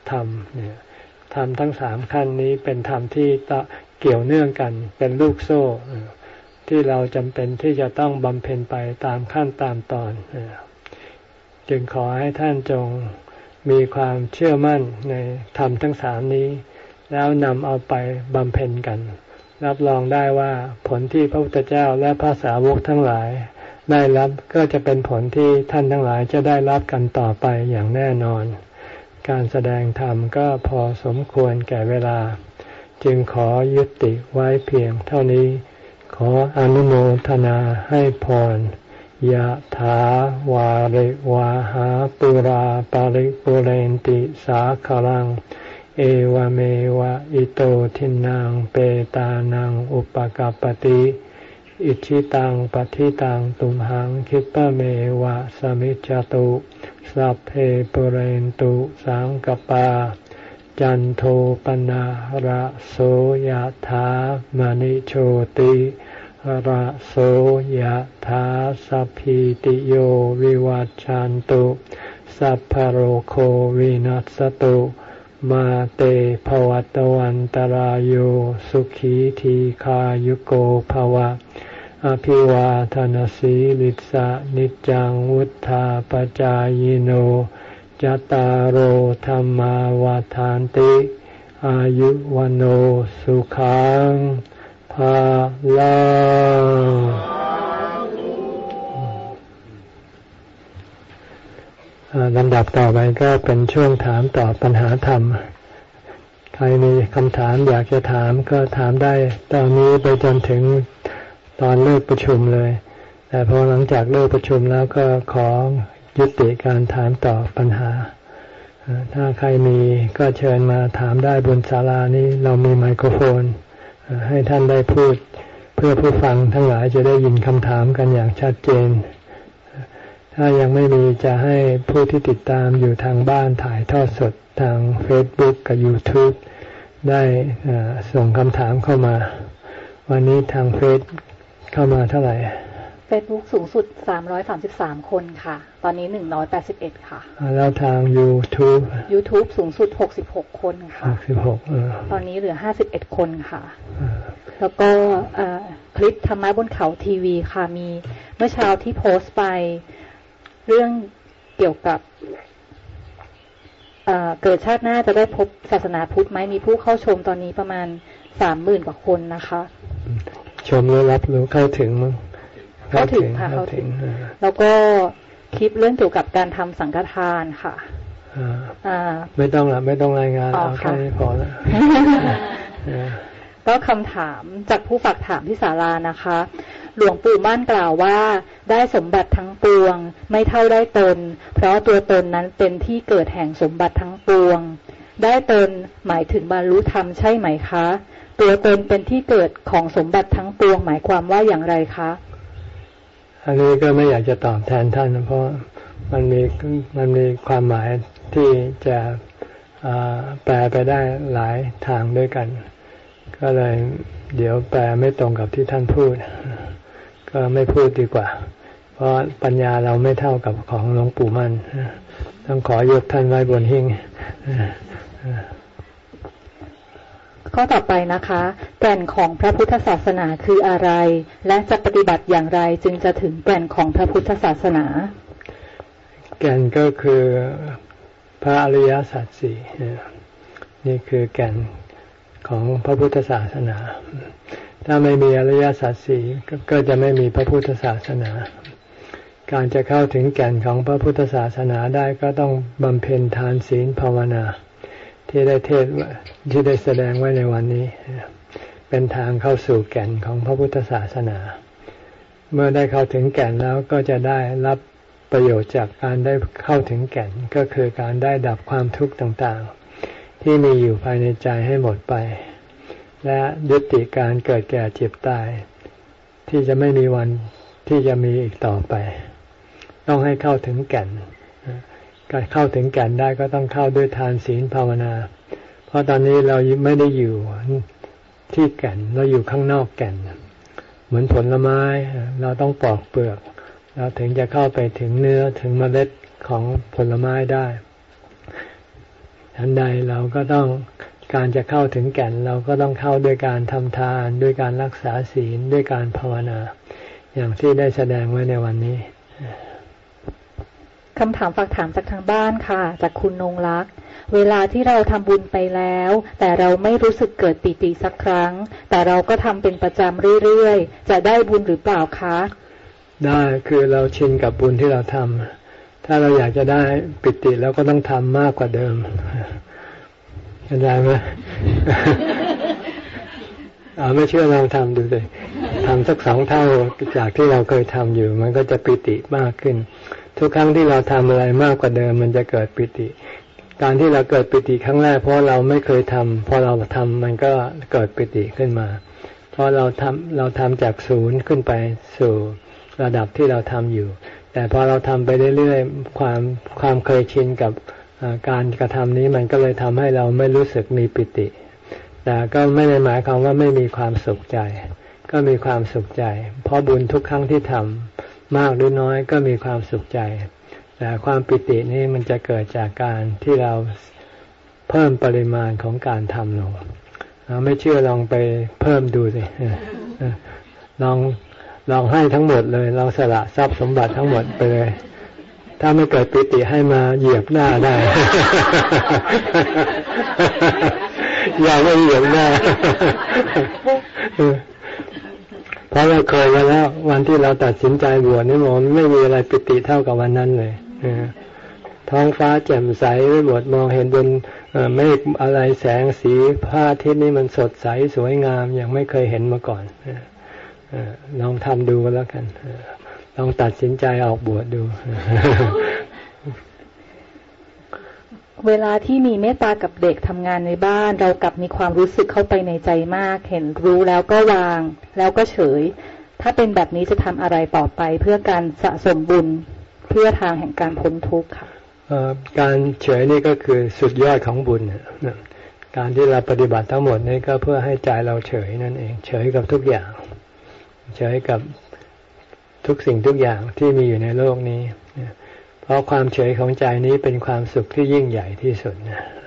ธรรมเนี่ยธรรมทั้งสามขั้นนี้เป็นธรรมที่เกี่ยวเนื่องกันเป็นลูกโซ่ที่เราจำเป็นที่จะต้องบำเพ็ญไปตามขั้นตามตอนจึงขอให้ท่านจงมีความเชื่อมั่นในธรรมทั้งสามนี้แล้วนำเอาไปบำเพ็ญกันรับรองได้ว่าผลที่พระพุทธเจ้าและพระสาวกทั้งหลายได้รับก็จะเป็นผลที่ท่านทั้งหลายจะได้รับกันต่อไปอย่างแน่นอนการแสดงธรรมก็พอสมควรแก่เวลาจึงขอยุติไว้เพียงเท่านี้ขออนุโมทนาให้พรยะถาวาริวาหาปุราปาริปุเรนติสาคลังเอวเมวะอิโตทินังเปตานังอุปกัปปติอิชิตังปฏิตังตุมหังคิปะเมวะสมิจจตุสัพเพปุเรนตุสังกปาจันโทปนะระโสยถามณิโชติระโสยถาสัพพิติโยวิวัจจันตุสัพพะโรโควินัสตุมาเตภวัตวันตรายโยสุขีทีขายุโกภวะอภิวาทนาสีลิสะนิจังวุธาปจายโนจตารโหธรรมาวาทานติอายุวันโอสุขังภาลังลำดับต่อไปก็เป็นช่วงถามตอบปัญหาธรรมใครมีคำถามอยากจะถามก็ถามได้ตอนนี้ไปจนถึงตอนเลิกประชุมเลยแต่พอหลังจากเลิกประชุมแล้วก็ขอยุติการถามตอบปัญหาถ้าใครมีก็เชิญมาถามได้บนศาลานี้เรามีไมโครโฟนให้ท่านได้พูดเพื่อผู้ฟังทั้งหลายจะได้ยินคำถามกันอย่างชัดเจนถ้ายังไม่มีจะให้ผู้ที่ติดตามอยู่ทางบ้านถ่ายทอดสดทาง Facebook กับ YouTube ได้ส่งคำถามเข้ามาวันนี้ทางเฟซเข้ามาเท่าไหร่ Facebook สูงสุดสามร้อยสามสิบสามคนค่ะตอนนี้หนึ่งร้อยแปดสิบเอ็ดค่ะแล้วทาง YouTube YouTube สูงสุดหกสิบหกคนค่ะหกสิบหกเออตอนนี้เหลือห้าสิบเอ็ดคนค่ะแล้วก็คลิปธรรมะบนเขาทีวีค่ะมีเมื่อเช้าที่โพสต์ไปเรื่องเกี่ยวกับเอ่อเกิดชาติหน้าจะได้พบศาสนาพุทธไหมมีผู้เข้าชมตอนนี้ประมาณ สามหมื่น กว่าคนนะคะชมแล้วรับรู้เข้าถึงมั้งเข้าถึงค่ะเข้าถึงแล้วก็คลิปเรื่องเกี่ยวกับการทำสังฆทานค่ะอ่าไม่ต้องละไม่ต้องรายงานเอาแค่นี้พอแล้วก็คำถามจากผู้ฝากถามที่ศาลานะคะหลวงปู่มั่นกล่าวว่าได้สมบัติทั้งปวงไม่เท่าได้ตนเพราะตัวตนนั้นเป็นที่เกิดแห่งสมบัติทั้งปวงได้ตนหมายถึงบรรลุธรรมใช่ไหมคะตัวตนเป็นที่เกิดของสมบัติทั้งปวงหมายความว่าอย่างไรคะอันนี้ก็ไม่อยากจะตอบแทนท่านเพราะมันมีมันมีความหมายที่จะแปลไปได้หลายทางด้วยกันก็เลยเดี๋ยวแปลไม่ตรงกับที่ท่านพูดก็ไม่พูดดีกว่าเพราะปัญญาเราไม่เท่ากับของหลวงปู่มั่นต้องขอยกท่านไว้บนหิ้งข้อต่อไปนะคะแก่นของพระพุทธศาสนาคืออะไรและจะปฏิบัติอย่างไรจึงจะถึงแก่นของพระพุทธศาสนาแก่นก็คือพระอริยสัจสี่นี่คือแก่นของพระพุทธศาสนาถ้าไม่มีอริยสัจสี่ก็จะไม่มีพระพุทธศาสนาการจะเข้าถึงแก่นของพระพุทธศาสนาได้ก็ต้องบำเพ็ญทานศีลภาวนาที่ได้เทศที่ได้แสดงไว้ในวันนี้เป็นทางเข้าสู่แก่นของพระพุทธศาสนาเมื่อได้เข้าถึงแก่นแล้วก็จะได้รับประโยชน์จากการได้เข้าถึงแก่นก็คือการได้ดับความทุกข์ต่างๆที่มีอยู่ภายในใจให้หมดไปและยุติการเกิดแก่เจ็บตายที่จะไม่มีวันที่จะมีอีกต่อไปต้องให้เข้าถึงแก่นการเข้าถึงแก่นได้ก็ต้องเข้าด้วยทานศีลภาวนาเพราะตอนนี้เราไม่ได้อยู่ที่แก่นเราอยู่ข้างนอกแก่นเหมือนผลไม้เราต้องปอกเปลือกเราถึงจะเข้าไปถึงเนื้อถึงเมล็ดของผลไม้ได้ทันใดเราก็ต้องการจะเข้าถึงแก่นเราก็ต้องเข้าด้วยการทำทานด้วยการรักษาศีลด้วยการภาวนาอย่างที่ได้แสดงไว้ในวันนี้คำถามฝากถามจากทางบ้านค่ะจากคุณนงรักเวลาที่เราทำบุญไปแล้วแต่เราไม่รู้สึกเกิดปิติสักครั้งแต่เราก็ทำเป็นประจำเรื่อยๆจะได้บุญหรือเปล่าคะได้คือเราชินกับบุญที่เราทำถ้าเราอยากจะได้ปิติเราก็ต้องทำมากกว่าเดิมเข้าใจไหม อ่าไม่เชื่อลองทำดูสิทำสักสองเท่าจากที่เราเคยทำอยู่มันก็จะปิติมากขึ้นทุกครั้งที่เราทำอะไรมากกว่าเดิมมันจะเกิดปิติการที่เราเกิดปิติครั้งแรกเพราะเราไม่เคยทำพอเราทำมันก็เกิดปิติขึ้นมาเพราะเราทำเราทำจากศูนย์ขึ้นไปสู่ระดับที่เราทำอยู่แต่พอเราทำไปเรื่อยๆความความเคยชินกับการกระทำนี้มันก็เลยทำให้เราไม่รู้สึกมีปิติแต่ก็ไม่ได้หมายความว่าไม่มีความสุขใจก็มีความสุขใจเพราะบุญทุกครั้งที่ทำมากหรือน้อยก็มีความสุขใจแต่ความปิตินี้มันจะเกิดจากการที่เราเพิ่มปริมาณของการทำลงไม่เชื่อลองไปเพิ่มดูสิลองลองให้ทั้งหมดเลยลองสละทรัพย์สมบัติทั้งหมดไปเลยถ้าไม่เกิดปิติให้มาเหยียบหน้าได้ อย่าไม่เหยียบหน้า เพราะเราเคยมาแล้ววันที่เราตัดสินใจบวชนี่มันไม่มีอะไรปิติเท่ากับวันนั้นเลยท้องฟ้าแจ่มใสไปหมดมองเห็นบนเมฆอะไรแสงสีพระอาทิตย์นี่มันสดใสสวยงามอย่างไม่เคยเห็นมาก่อนลองทำดูกันแล้วกันลองตัดสินใจออกบวชดูเวลาที่มีเมตตากับเด็กทำงานในบ้านเรากลับมีความรู้สึกเข้าไปในใจมากเห็นรู้แล้วก็วางแล้วก็เฉยถ้าเป็นแบบนี้จะทำอะไรต่อไปเพื่อการสะสมบุญเพื่อทางแห่งการพ้นทุกข์ค่ะการเฉยนี่ก็คือสุดยอดของบุญการที่เราปฏิบัติทั้งหมดนี่ก็เพื่อให้ใจเราเฉยนั่นเองเฉยกับทุกอย่างเฉยกับทุกสิ่งทุกอย่างที่มีอยู่ในโลกนี้เพราะความเฉยของใจนี้เป็นความสุขที่ยิ่งใหญ่ที่สุด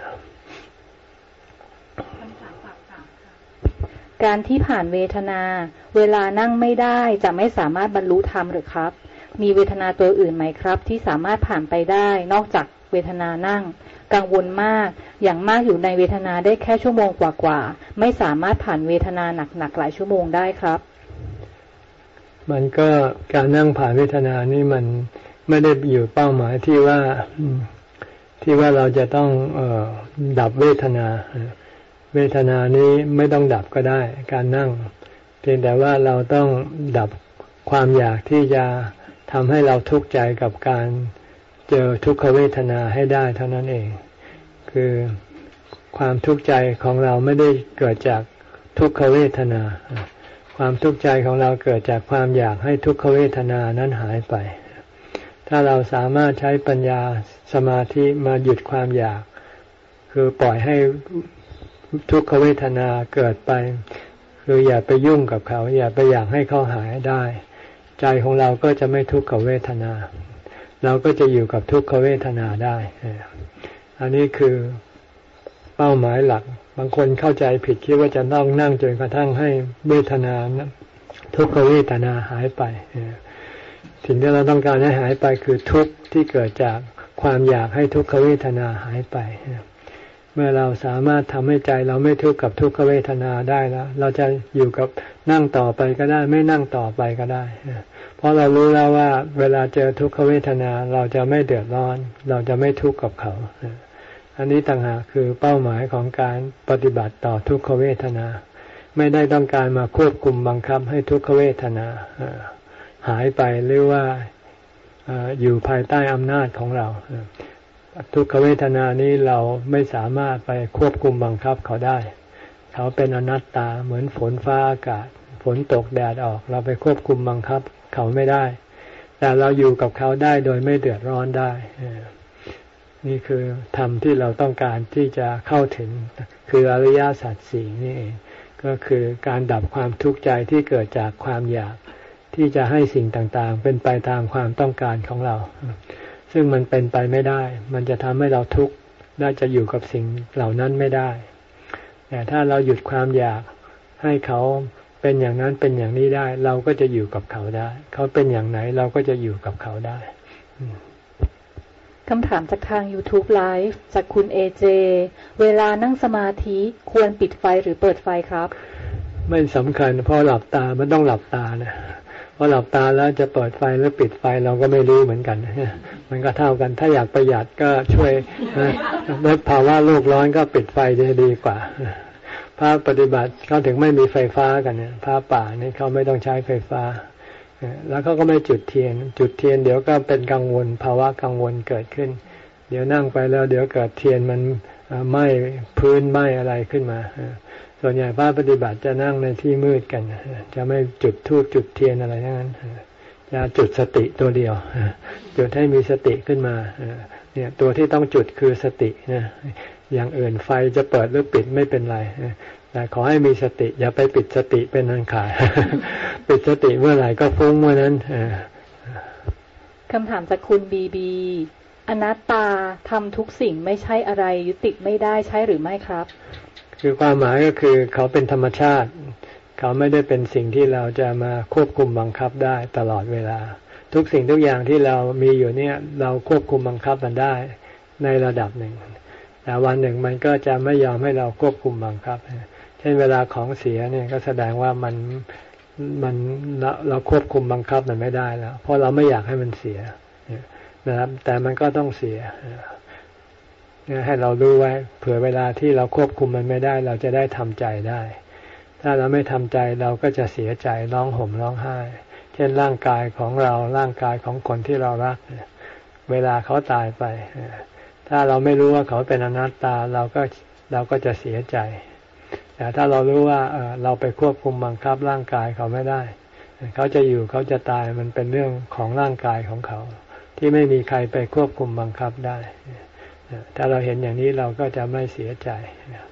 การที่ผ่านเวทนาเวลานั่งไม่ได้จะไม่สามารถบรรลุธรรมหรือครับมีเวทนาตัวอื่นไหมครับที่สามารถผ่านไปได้นอกจากเวทนานั่งกังวลมากอย่างมากอยู่ในเวทนาได้แค่ชั่วโมงกว่าๆไม่สามารถผ่านเวทนาหนักๆหลายชั่วโมงได้ครับมันก็การนั่งผ่านเวทนานี่มันไม่ได้อยู่เป้าหมายที่ว่าที่ว่าเราจะต้องเอ่อดับเวทนาเวทนานี้ไม่ต้องดับก็ได้การนั่งเพียงแต่ว่าเราต้องดับความอยากที่จะทำให้เราทุกข์ใจกับการเจอทุกขเวทนาให้ได้เท่านั้นเองคือความทุกข์ใจของเราไม่ได้เกิดจากทุกขเวทนาความทุกข์ใจของเราเกิดจากความอยากให้ทุกขเวทนานั้นหายไปถ้าเราสามารถใช้ปัญญาสมาธิมาหยุดความอยากคือปล่อยให้ทุกขเวทนาเกิดไปคืออย่าไปยุ่งกับเขาอย่าไปอยากให้เขาหายได้ใจของเราก็จะไม่ทุกขเวทนาเราก็จะอยู่กับทุกขเวทนาได้อันนี้คือเป้าหมายหลักบางคนเข้าใจผิดคิดว่าจะต้องนั่งจนกระทั่งให้เวทนาทุกขเวทนาหายไปสิ่งที่เราต้องการให้หายไปคือทุกข์ที่เกิดจากความอยากให้ทุกขเวทนาหายไปเมื่อเราสามารถทำให้ใจเราไม่ทุกข์กับทุกขเวทนาได้แล้วเราจะอยู่กับนั่งต่อไปก็ได้ไม่นั่งต่อไปก็ได้เพราะเรารู้แล้วว่าเวลาเจอทุกขเวทนาเราจะไม่เดือดร้อนเราจะไม่ทุกข์กับเขาอันนี้ต่างหากคือเป้าหมายของการปฏิบัติต่อทุกขเวทนาไม่ได้ต้องการมาควบคุมบังคับให้ทุกขเวทนาหายไปหรือว่าอยู่ภายใต้อำนาจของเราทุกขเวทนานี้เราไม่สามารถไปควบคุมบังคับเขาได้เขาเป็นอนัตตาเหมือนฝนฟ้าอากาศฝนตกแดดออกเราไปควบคุมบังคับเขาไม่ได้แต่เราอยู่กับเขาได้โดยไม่เดือดร้อนได้นี่คือธรรมที่เราต้องการที่จะเข้าถึงคืออริยสัจสี่นี่เองก็คือการดับความทุกข์ใจที่เกิดจากความอยากที่จะให้สิ่งต่างๆเป็นไปตามความต้องการของเราซึ่งมันเป็นไปไม่ได้มันจะทำให้เราทุกข์น่าจะอยู่กับสิ่งเหล่านั้นไม่ได้แต่ถ้าเราหยุดความอยากให้เขาเป็นอย่างนั้นเป็นอย่างนี้ได้เราก็จะอยู่กับเขาได้เขาเป็นอย่างไหนเราก็จะอยู่กับเขาได้คำถามจากทาง YouTube Live จากคุณ เอ เจ เวลานั่งสมาธิควรปิดไฟหรือเปิดไฟครับไม่สำคัญเพราะหลับตามันต้องหลับตานะพอหลับตาแล้วจะเปิดไฟหรือปิดไฟเราก็ไม่รู้เหมือนกันมันก็เท่ากันถ้าอยากประหยัดก็ช่วยลดภาวะโลกร้อนก็ปิดไฟจะดีกว่าพระปฏิบัติเขาถึงไม่มีไฟฟ้ากันเนี่ยพระป่านี่เขาไม่ต้องใช้ไฟฟ้าแล้วเขาก็ไม่จุดเทียนจุดเทียนเดี๋ยวก็เป็นกังวลภาวะกังวลเกิดขึ้นเดี๋ยวนั่งไปแล้วเดี๋ยวเกิดเทียนมันไหม้พื้นไหม้อะไรขึ้นมาส่วนใหญ่พระปฏิบัติจะนั่งในที่มืดกันจะไม่จุดธูปจุดเทียนอะไรทั้งนั้นจะจุดสติตัวเดียวจุดให้มีสติขึ้นมาเนี่ยตัวที่ต้องจุดคือสตินะอย่างอื่นไฟจะเปิดหรือปิดไม่เป็นไรแต่ขอให้มีสติอย่าไปปิดสติเป็นอันขาดปิดสติเมื่อไหร่ก็ฟุ้งเมื่อนั้นคำถามจากคุณบีบีอนัตตาทำทุกสิ่งไม่ใช่อะไรยึดติดไม่ได้ใช่หรือไม่ครับคือความหมายก็คือเขาเป็นธรรมชาติเขาไม่ได้เป็นสิ่งที่เราจะมาควบคุมบังคับได้ตลอดเวลาทุกสิ่งทุกอย่างที่เรามีอยู่เนี่ยเราควบคุมบังคับมันได้ในระดับหนึ่งแต่วันหนึ่งมันก็จะไม่ยอมให้เราควบคุมบังคับเช่นเวลาของเสียเนี่ยก็แสดงว่ามันมันเราควบคุมบังคับมันไม่ได้แล้วเพราะเราไม่อยากให้มันเสียนะครับแต่มันก็ต้องเสียให้เรารู้ไว้เผื่อเวลาที่เราควบคุมมันไม่ได้เราจะได้ทำใจได้ถ้าเราไม่ทำใจเราก็จะเสียใจร้องห่มร้องไห้เช่นร่างกายของเราร่างกายของคนที่เรารักเวลาเขาตายไปถ้าเราไม่รู้ว่าเขาเป็นอนัตตาเราก็เราก็จะเสียใจแต่ถ้าเรารู้ว่าเออเราไปควบคุมบังคับร่างกายเขาไม่ได้เขาจะอยู่เขาจะตายมันเป็นเรื่องของร่างกายของเขาที่ไม่มีใครไปควบคุมบังคับได้ถ้าเราเห็นอย่างนี้เราก็จะไม่เสียใจ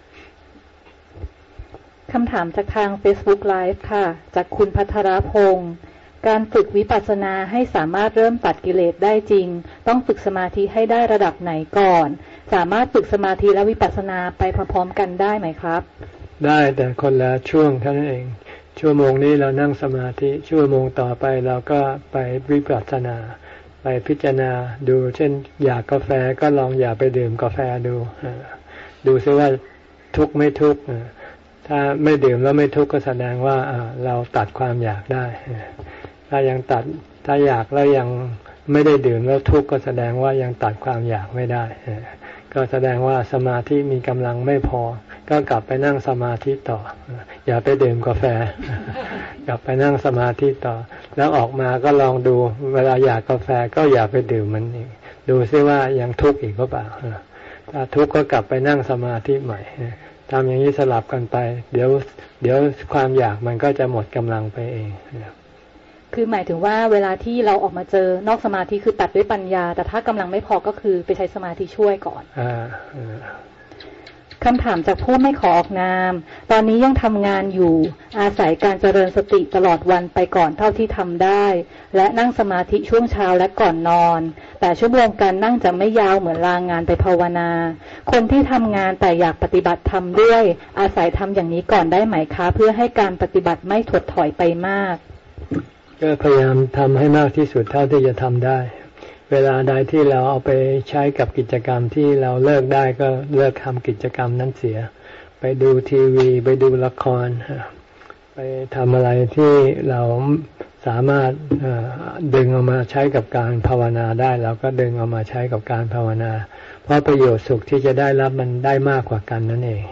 คำถามจากทาง Facebook Live ค่ะจากคุณภัทรพงศ์การฝึกวิปัสสนาให้สามารถเริ่มตัดกิเลสได้จริงต้องฝึกสมาธิให้ได้ระดับไหนก่อนสามารถฝึกสมาธิและวิปัสสนาไปพร้อมๆกันได้ไหมครับได้แต่คนละช่วงเท่านั้นเองชั่วโมงนี้เรานั่งสมาธิชั่วโมงต่อไปเราก็ไปวิปัสสนาไปพิจารณาดูเช่นอยากกาแฟก็ลองอย่าไปดื่มกาแฟดูดูซิว่าทุกข์ไม่ทุกข์ถ้าไม่ดื่มแล้วไม่ทุกข์ก็แสดงว่าเราตัดความอยากได้ถ้ายังตัดถ้าอยากแล้วยังไม่ได้ดื่มแล้วทุกข์ก็แสดงว่ายังตัดความอยากไม่ได้ก็แสดงว่าสมาธิมีกำลังไม่พอก็กลับไปนั่งสมาธิต่ออย่าไปดื่มกาแฟกลับไปนั่งสมาธิต่อแล้วออกมาก็ลองดูเวลาอยากกาแฟก็อย่าไปดื่มมันอีกดูซิว่ายังทุกข์อีกหรือเปล่าถ้าทุกข์ก็กลับไปนั่งสมาธิใหม่ทำอย่างนี้สลับกันไปเดี๋ยวเดี๋ยวความอยากมันก็จะหมดกำลังไปเองคือหมายถึงว่าเวลาที่เราออกมาเจอนอกสมาธิคือตัดด้วยปัญญาแต่ถ้ากำลังไม่พอก็คือไปใช้สมาธิช่วยก่อนอ่าคำถามจากผู้ไม่ขอออกนามตอนนี้ยังทำงานอยู่อาศัยการเจริญสติตลอดวันไปก่อนเท่าที่ทำได้และนั่งสมาธิช่วงเช้าและก่อนนอนแต่ชั่วโมงการนั่งจะไม่ยาวเหมือนลางานไปภาวนาคนที่ทำงานแต่อยากปฏิบัติธรรมด้วยอาศัยทำอย่างนี้ก่อนได้ไหมคะเพื่อให้การปฏิบัติไม่ถดถอยไปมากก็พยายามทำให้มากที่สุดเท่าที่จะทำได้เวลาใดที่เราเอาไปใช้กับกิจกรรมที่เราเลิกได้ก็เลิกทำกิจกรรมนั้นเสียไปดูทีวีไปดูละครไปทำอะไรที่เราสามารถดึงเอามาใช้กับการภาวนาได้เราก็ดึงเอามาใช้กับการภาวนาเพราะประโยชน์สุขที่จะได้รับมันได้มากกว่ากันนั่นเอง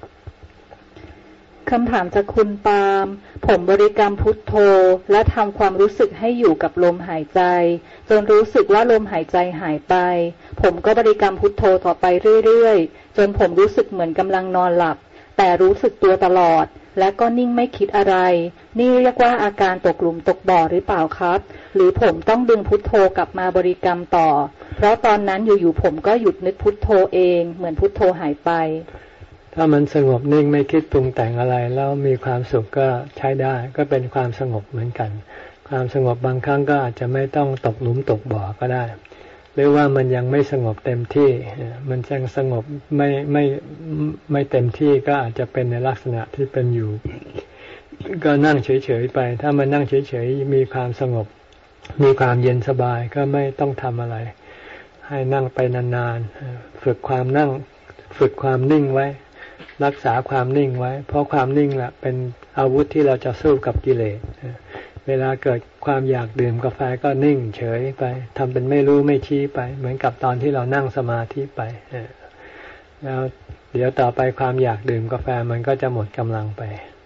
คำถามจากคุณปาล์มผมบริกรรมพุทโธและทำความรู้สึกให้อยู่กับลมหายใจจนรู้สึกว่าลมหายใจหายไปผมก็บริกรรมพุทโธต่อไปเรื่อยๆจนผมรู้สึกเหมือนกำลังนอนหลับแต่รู้สึกตัวตลอดและก็นิ่งไม่คิดอะไรนี่เรียกว่าอาการตกหลุมตกบ่อหรือเปล่าครับหรือผมต้องดึงพุทโธกลับมาบริกรรมต่อเพราะตอนนั้นอยู่ๆผมก็หยุดนึกพุทโธเองเหมือนพุทโธหายไปถ้ามันสงบนิ่งไม่คิดปรุงแต่งอะไรแล้วมีความสุขก็ใช้ได้ก็เป็นความสงบเหมือนกันความสงบบางครั้งก็อาจจะไม่ต้องตกหลุมตกบ่อก็ได้หรือว่ามันยังไม่สงบเต็มที่มันยังสงบไม่ไม่ไม่เต็มที่ก็อาจจะเป็นในลักษณะที่เป็นอยู่ก็นั่งเฉยๆไปถ้ามันนั่งเฉยๆมีความสงบมีความเย็นสบายก็ไม่ต้องทำอะไรให้นั่งไปนานๆฝึกความนั่งฝึกความนิ่งไว้รักษาความนิ่งไว้เพราะความนิ่งแหละเป็นอาวุธที่เราจะสู้กับกิเลสเวลาเกิดความอยากดื่มกาแฟก็นิ่งเฉยไปทำเป็นไม่รู้ไม่ชี้ไปเหมือนกับตอนที่เรานั่งสมาธิไปแล้วเดี๋ยวต่อไปความอยากดื่มกาแฟมันก็จะหมดกำลังไป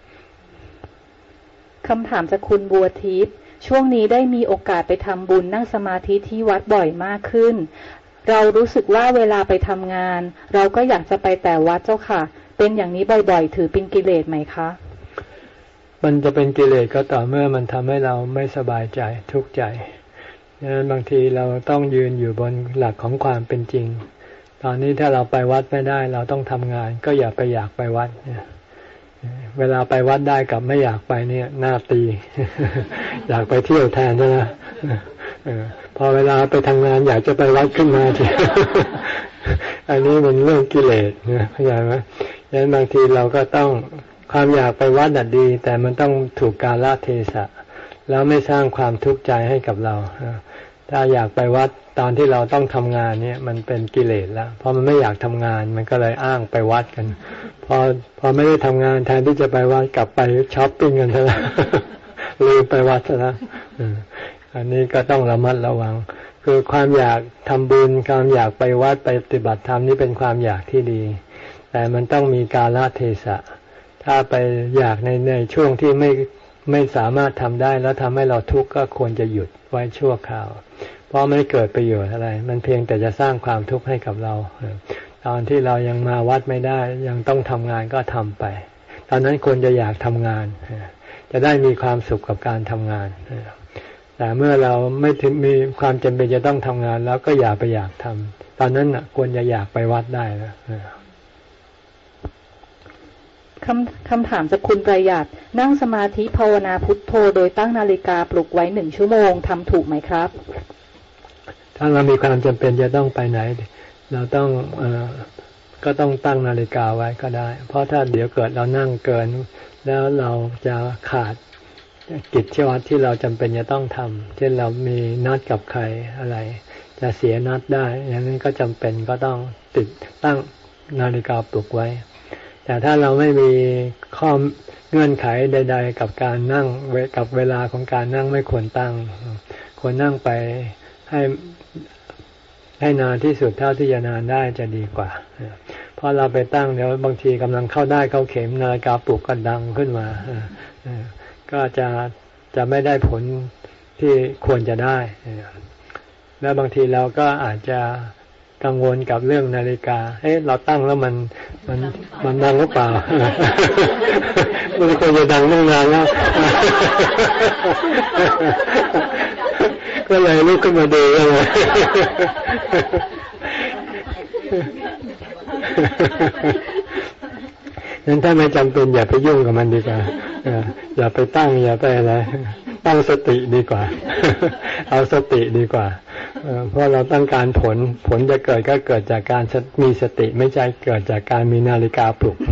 คำถามจากคุณบัวทิพย์ช่วงนี้ได้มีโอกาสไปทำบุญนั่งสมาธิที่วัดบ่อยมากขึ้นเรารู้สึกว่าเวลาไปทำงานเราก็อยากจะไปแต่วัดเจ้าค่ะเป็นอย่างนี้บ่อยๆถือเป็นกิเลสไหมคะมันจะเป็นกิเลสก็ต่อเมื่อมันทำให้เราไม่สบายใจทุกข์ใจดังนั้นบางทีเราต้องยืนอยู่บนหลักของความเป็นจริงตอนนี้ถ้าเราไปวัดไม่ได้เราต้องทำงานก็อย่าไปอยากไปวัดเวลาไปวัดได้กับไม่อยากไปเนี่ยหน้าตี อยากไปเที่ยวแทนใช่ไหมพอเวลาไปทำงานอยากจะไปวัดขึ้นมาที อันนี้มันเรื่องกิเลสนะเข้าใจไหมดังนั้นบางทีเราก็ต้องความอยากไปวัดน่ะดีแต่มันต้องถูกกาลเทศะแล้วไม่สร้างความทุกข์ใจให้กับเราถ้าอยากไปวัดตอนที่เราต้องทำงานเนี่ยมันเป็นกิเลสแล้วเพราะมันไม่อยากทำงานมันก็เลยอ้างไปวัดกันพอพอไม่ได้ทำงานแทนที่จะไปวัดกลับไปช้อปปิ้งกันซะแล้วลืมไปวัดซะแล้วอันนี้ก็ต้องระมัดระวังคือความอยากทำบุญความอยากไปวัดไปปฏิบัติธรรมนี่เป็นความอยากที่ดีแต่มันต้องมีกาลเทศะถ้าไปอยากในในช่วงที่ไม่ไม่สามารถทำได้แล้วทำให้เราทุกข์ก็ควรจะหยุดไว้ชั่วคราวเพราะไม่เกิดประโยชน์อะไรมันเพียงแต่จะสร้างความทุกข์ให้กับเราตอนที่เรายังมาวัดไม่ได้ยังต้องทำงานก็ทำไปตอนนั้นควรจะอยากทำงานจะได้มีความสุขกับการทำงานแต่เมื่อเราไม่ถึงมีความจำเป็นจะต้องทำงานแล้วก็อย่าไปอยากทำตอนนั้นน่ะควรจะอยากไปวัดได้แล้วคำคำถามจากคุณประหยัดนั่งสมาธิภาวนาพุทโธโดยตั้งนาฬิกาปลุกไว้หนึ่งชั่วโมงทำถูกไหมครับถ้าเรามีความจำเป็นจะต้องไปไหนเราต้องเอ่อก็ต้องตั้งนาฬิกาไว้ก็ได้เพราะถ้าเดี๋ยวเกิดเรานั่งเกินแล้วเราจะขาดกิจวัตรที่เราจำเป็นจะต้องทำเช่นเรามีนัดกับใครอะไรจะเสียนัดได้อย่างนั้นก็จำเป็นก็ต้องติดตั้งนาฬิกาปลุกไว้แต่ถ้าเราไม่มีข้อเงื่อนไขใดๆกับการนั่งกับเวลาของการนั่งไม่ควรตั้งควรนั่งไปให้ให้นานที่สุดเท่าที่จะนานได้จะดีกว่าเพราะเราไปตั้งเดี๋ยวบางทีกำลังเข้าได้เข้าเข็มนาฬิกาปลุกก็ดังขึ้นมาก็จะจะไม่ได้ผลที่ควรจะได้แล้วบางทีเราก็อาจจะกังวลกับเรื่องนาฬิกาเอ๊ะเราตั้งแล้วมันมันมันดังหรือเปล่ามันควรจะดังตั้งนานแล้วก็เลยลุกขึ้นมาดูเลยงั้นถ้าไม่จำเป็นอย่าไปยุ่งกับมันดีกว่าอย่าไปตั้งอย่าไปอะไรตั้งสติดีกว่าเอาสติดีกว่าเพราะเราต้องการผลผลจะเกิดก็เกิดจากการมีสติไม่ใช่เกิดจากการมีนาฬิกาปลุก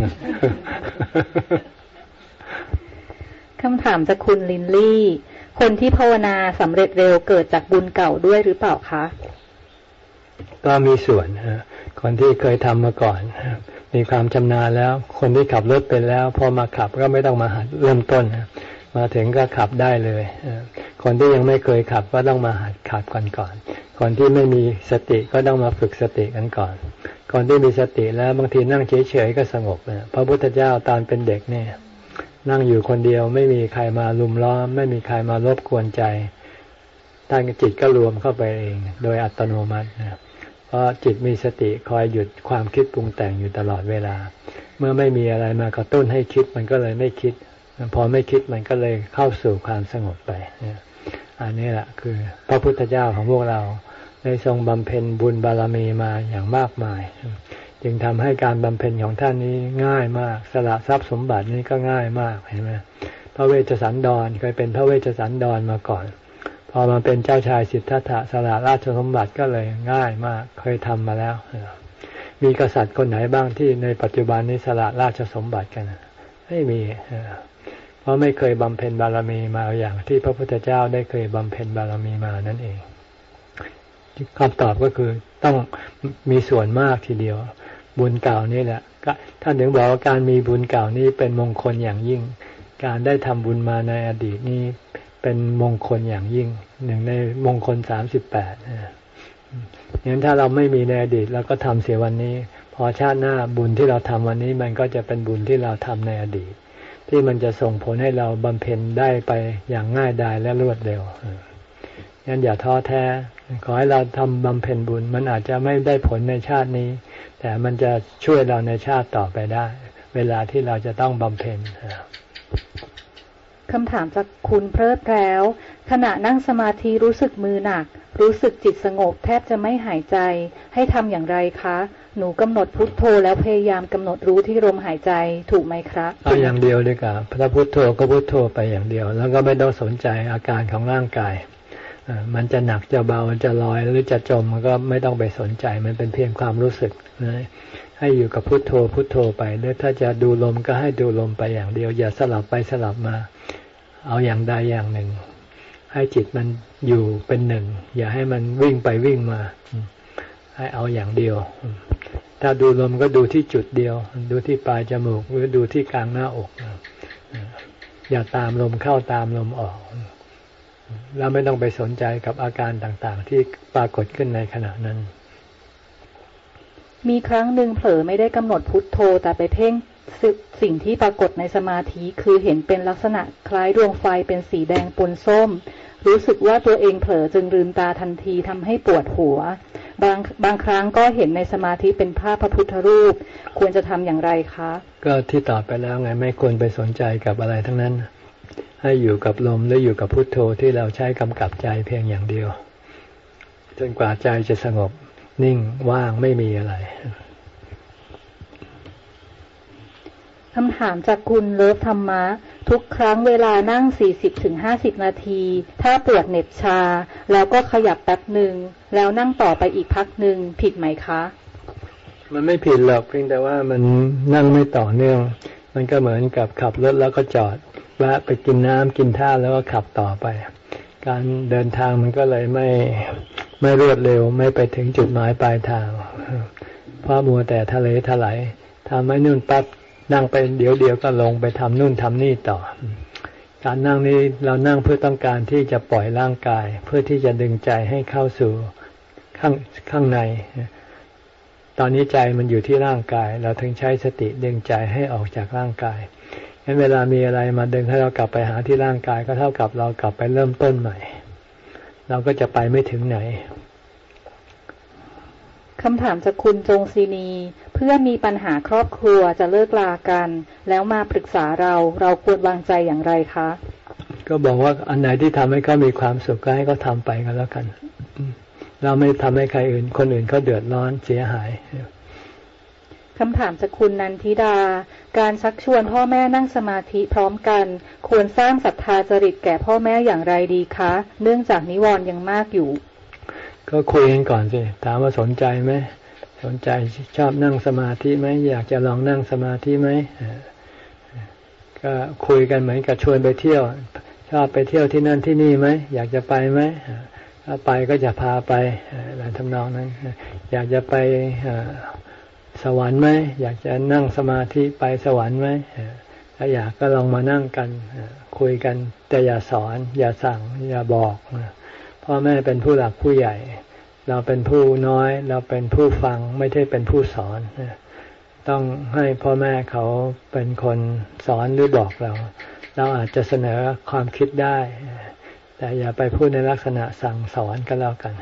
คำถามจากคุณลินลี่คนที่ภาวนาสำเร็จเร็วเกิดจากบุญเก่าด้วยหรือเปล่าคะก็มีส่วนคนที่เคยทำมาก่อนมีความชำนาญแล้วคนที่ขับรถเป็นแล้วพอมาขับก็ไม่ต้องมาหัดเริ่มต้นมาถึงก็ขับได้เลยคนที่ยังไม่เคยขับก็ต้องมาหัดขับกันก่อนคนที่ไม่มีสติก็ต้องมาฝึกสติกันก่อนคนที่มีสติแล้วบางทีนั่งเฉยๆก็สงบนะพระพุทธเจ้าตอนเป็นเด็กเนี่ยนั่งอยู่คนเดียวไม่มีใครมาลุมล้อมไม่มีใครมารบกวนใจท่านจิตก็รวมเข้าไปเองโดยอัตโนมัตินะเพราะจิตมีสติคอยหยุดความคิดปรุงแต่งอยู่ตลอดเวลาเมื่อไม่มีอะไรมากระตุ้นให้คิดมันก็เลยไม่คิดพอไม่คิดมันก็เลยเข้าสู่ความสงบไปอันนี้แหละคือพระพุทธเจ้าของพวกเราได้ทรงบำเพ็ญบุญบารมีมาอย่างมากมายจึงทำให้การบำเพ็ญของท่านนี้ง่ายมากสละทรัพย์สมบัตินี้ก็ง่ายมากเห็นไหมพระเวชสันดรเคยเป็นพระเวชสันดรมาก่อนพพอมาเป็นเจ้าชายสิทธัตถะสละราชสมบัติก็เลยง่ายมากเคยทำมาแล้วมีกษัตริย์คนไหนบ้างที่ในปัจจุบันนี้สละราชสมบัติกันไม่มีเพราะไม่เคยบำเพ็ญบารมีมาอย่างที่พระพุทธเจ้าได้เคยบำเพ็ญบารมีมานั่นเองคำตอบก็คือต้องมีส่วนมากทีเดียวบุญเก่านี่แหละท่านถึงบอกว่าการมีบุญเก่านี้เป็นมงคลอย่างยิ่งการได้ทำบุญมาในอดีตนี้เป็นมงคลอย่างยิ่งหนึ่งในมงคลสามสิบแปดงั้นถ้าเราไม่มีในอดีตเราก็ทำเสียวันนี้พอชาติหน้าบุญที่เราทำวันนี้มันก็จะเป็นบุญที่เราทำในอดีตที่มันจะส่งผลให้เราบำเพ็ญได้ไปอย่างง่ายดายและรวดเร็วงั้นอย่าท้อแท้ขอให้เราทำบำเพ็ญบุญมันอาจจะไม่ได้ผลในชาตินี้แต่มันจะช่วยเราในชาติต่อไปได้เวลาที่เราจะต้องบำเพ็ญคำถามจากคุณเพลิดแล้วขณะนั่งสมาธิรู้สึกมือหนักรู้สึกจิตสงบแทบจะไม่หายใจให้ทำอย่างไรคะหนูกำหนดพุทโธแล้วพยายามกำหนดรู้ที่ลมหายใจถูกไหมครับเอาอย่างเดียวดีกว่าพระพุทโธก็พุทโธไปอย่างเดียวแล้วก็ไม่ต้องสนใจอาการของร่างกายมันจะหนักจะเบาจะลอยหรือจะจมมันก็ไม่ต้องไปสนใจมันเป็นเพียงความรู้สึกนะให้อยู่กับพุทโธพุทโธไปหรือถ้าจะดูลมก็ให้ดูลมไปอย่างเดียวอย่าสลับไปสลับมาเอาอย่างใดอย่างหนึ่งให้จิตมันอยู่เป็นหนึ่งอย่าให้มันวิ่งไปวิ่งมาให้เอาอย่างเดียวถ้าดูลมก็ดูที่จุดเดียวดูที่ปลายจมูกหรือดูที่กลางหน้าอกอย่าตามลมเข้าตามลมออกแล้วไม่ต้องไปสนใจกับอาการต่างๆที่ปรากฏขึ้นในขณะนั้นมีครั้งหนึ่งเผลอไม่ได้กำหนดพุทโธแต่ไปเพ่งสิ่งที่ปรากฏในสมาธิคือเห็นเป็นลักษณะคล้ายดวงไฟเป็นสีแดงปนส้มรู้สึกว่าตัวเองเผลอจึงลืมตาทันทีทำให้ปวดหัวบางบางครั้งก็เห็นในสมาธิเป็นภาพพระพุทธรูปควรจะทำอย่างไรคะก็ที่ตอบไปแล้วไงไม่ควรไปสนใจกับอะไรทั้งนั้นให้อยู่กับลมหรืออยู่กับพุทโธที่เราใช้กำกับใจเพียงอย่างเดียวจนกว่าใจจะสงบนิ่งว่างไม่มีอะไรคำถามจากคุณเลิฟธรรมะทุกครั้งเวลานั่ง สี่สิบถึงห้าสิบ นาทีถ้าปวดเหน็บชาแล้วก็ขยับแป๊บหนึ่งแล้วนั่งต่อไปอีกพักหนึ่งผิดไหมคะมันไม่ผิดหรอกเพียงแต่ว่ามันนั่งไม่ต่อเนื่องมันก็เหมือนกับขับรถแล้วก็จอดแวะไปกินน้ำกินท่าแล้วก็ขับต่อไปการเดินทางมันก็เลยไม่ไม่รวดเร็วไม่ไปถึงจุดหมายปลายทางเพราะมัวแต่ทะเลทลายทำให้นู่นปั๊บนั่งไปเดี๋ยวเดียวก็ลงไปทำนู่นทำนี่ต่อการนั่งนี้เรานั่งเพื่อต้องการที่จะปล่อยร่างกายเพื่อที่จะดึงใจให้เข้าสู่ข้างข้างในตอนนี้ใจมันอยู่ที่ร่างกายเราถึงใช้สติดึงใจให้ออกจากร่างกายงั้นเวลามีอะไรมาดึงให้เรากลับไปหาที่ร่างกายก็เท่ากับเรากลับไปเริ่มต้นใหม่เราก็จะไปไม่ถึงไหนคำถามจากคุณจงศินีเพื่อนมีปัญหาครอบครัวจะเลิกลากันแล้วมาปรึกษาเราเราควรวางใจอย่างไรคะก็บอกว่าอันไหนที่ทำให้เขามีความสุขก็ให้เขาทำไปกันแล้วกันเราไม่ทำให้ใครอื่นคนอื่นเขาเดือดร้อนเสียหายคำถามจากคุณนันทิดาการชักชวนพ่อแม่นั่งสมาธิพร้อมกันควรสร้างศรัทธาจริตแก่พ่อแม่อย่างไรดีคะเนื่องจากนิวรณ์ยังมากอยู่ก็คุยกันก่อนสิถามว่าสนใจไหมสนใจชอบนั่งสมาธิไหมอยากจะลองนั่งสมาธิไหมก็คุยกันเหมือนกับชวนไปเที่ยวชอบไปเที่ยวที่นั่นที่นี่ไหมอยากจะไปไหมถ้าไปก็จะพาไปอะไรทำนองนั้นอยากจะไปสวรรค์ไหมอยากจะนั่งสมาธิไปสวรรค์ไหมถ้าอยากก็ลองมานั่งกันคุยกันแต่อย่าสอนอย่าสั่งอย่าบอกพ่อแม่เป็นผู้หลักผู้ใหญ่เราเป็นผู้น้อยเราเป็นผู้ฟังไม่ใช่เป็นผู้สอนต้องให้พ่อแม่เขาเป็นคนสอนหรือบอกเราเราอาจจะเสนอความคิดได้แต่อย่าไปพูดในลักษณะสั่งสอนก็แล้วกัน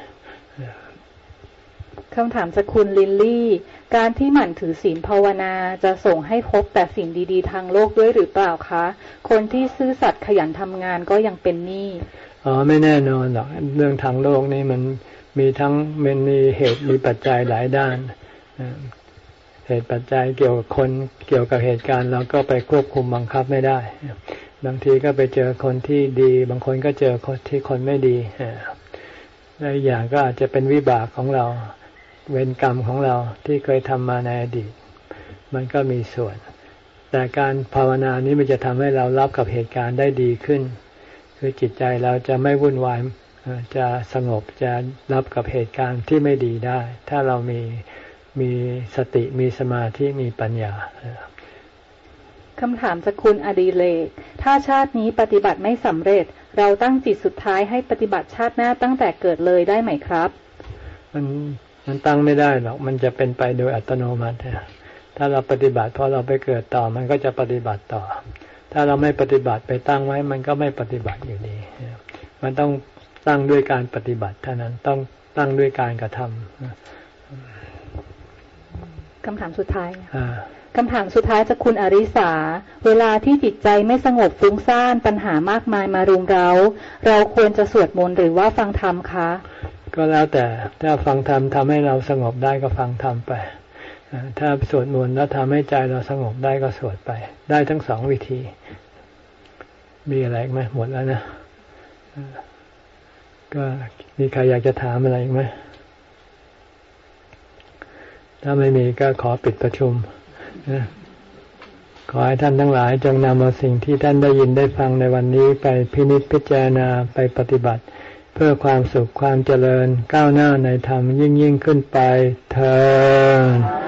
คำถามจากคุณลิลลี่การที่หมั่นถือศีลภาวนาจะส่งให้พบแต่สิ่งดีๆทางโลกด้วยหรือเปล่าคะคนที่ซื่อสัตย์ขยันทำงานก็ยังเป็นหนี้อ๋อไม่แน่นอนหรอกเรื่องทางโลกนี่มันมีทั้งมันมีเหตุมีปัจจัยหลายด้านเหตุปัจจัยเกี่ยวกับคนเกี่ยวกับเหตุการณ์เราก็ไปควบคุมบังคับไม่ได้บางทีก็ไปเจอคนที่ดีบางคนก็เจอคนที่คนไม่ดีและอีกอย่างก็อาจจะเป็นวิบากของเราเวรกรรมของเราที่เคยทำมาในอดีตมันก็มีส่วนแต่การภาวนานี้มันจะทำให้เรารับกับเหตุการณ์ได้ดีขึ้นคือจิตใจเราจะไม่วุ่นวายจะสงบจะรับกับเหตุการณ์ที่ไม่ดีได้ถ้าเรามีมีสติมีสมาธิมีปัญญาคำถามจากคุณอดีเลกถ้าชาตินี้ปฏิบัติไม่สำเร็จเราตั้งจิตสุดท้ายให้ปฏิบัติชาติหน้าตั้งแต่เกิดเลยได้ไหมครับมันมันตั้งไม่ได้หรอกมันจะเป็นไปโดยอัตโนมัติถ้าเราปฏิบัติพอเราไปเกิดต่อมันก็จะปฏิบัติต่อถ้าเราไม่ปฏิบัติไปตั้งไว้มันก็ไม่ปฏิบัติอยู่ดีมันต้องตั้งด้วยการปฏิบัติเท่านั้นต้องตั้งด้วยการกระทำคำถามสุดท้ายคำถามสุดท้ายจากคุณอริสาเวลาที่จิตใจไม่สงบฟุ้งซ่านปัญหามากมายมารุมเร้าเราควรจะสวดมนต์หรือว่าฟังธรรมคะก็แล้วแต่ถ้าฟังธรรมทำให้เราสงบได้ก็ฟังธรรมไปถ้าสวดมนต์แล้วทำให้ใจเราสงบได้ก็สวดไปได้ทั้งสองวิธีมีอะไรไหมหมดแล้วนะก็มีใครอยากจะถามอะไรไหมถ้าไม่มีก็ขอปิดประชุมนะขอให้ท่านทั้งหลายจงนำเอาสิ่งที่ท่านได้ยินได้ฟังในวันนี้ไปพินิจพิจารณาไปปฏิบัติเพื่อความสุขความเจริญก้าวหน้าในธรรมยิ่งยิ่งขึ้นไปเถิด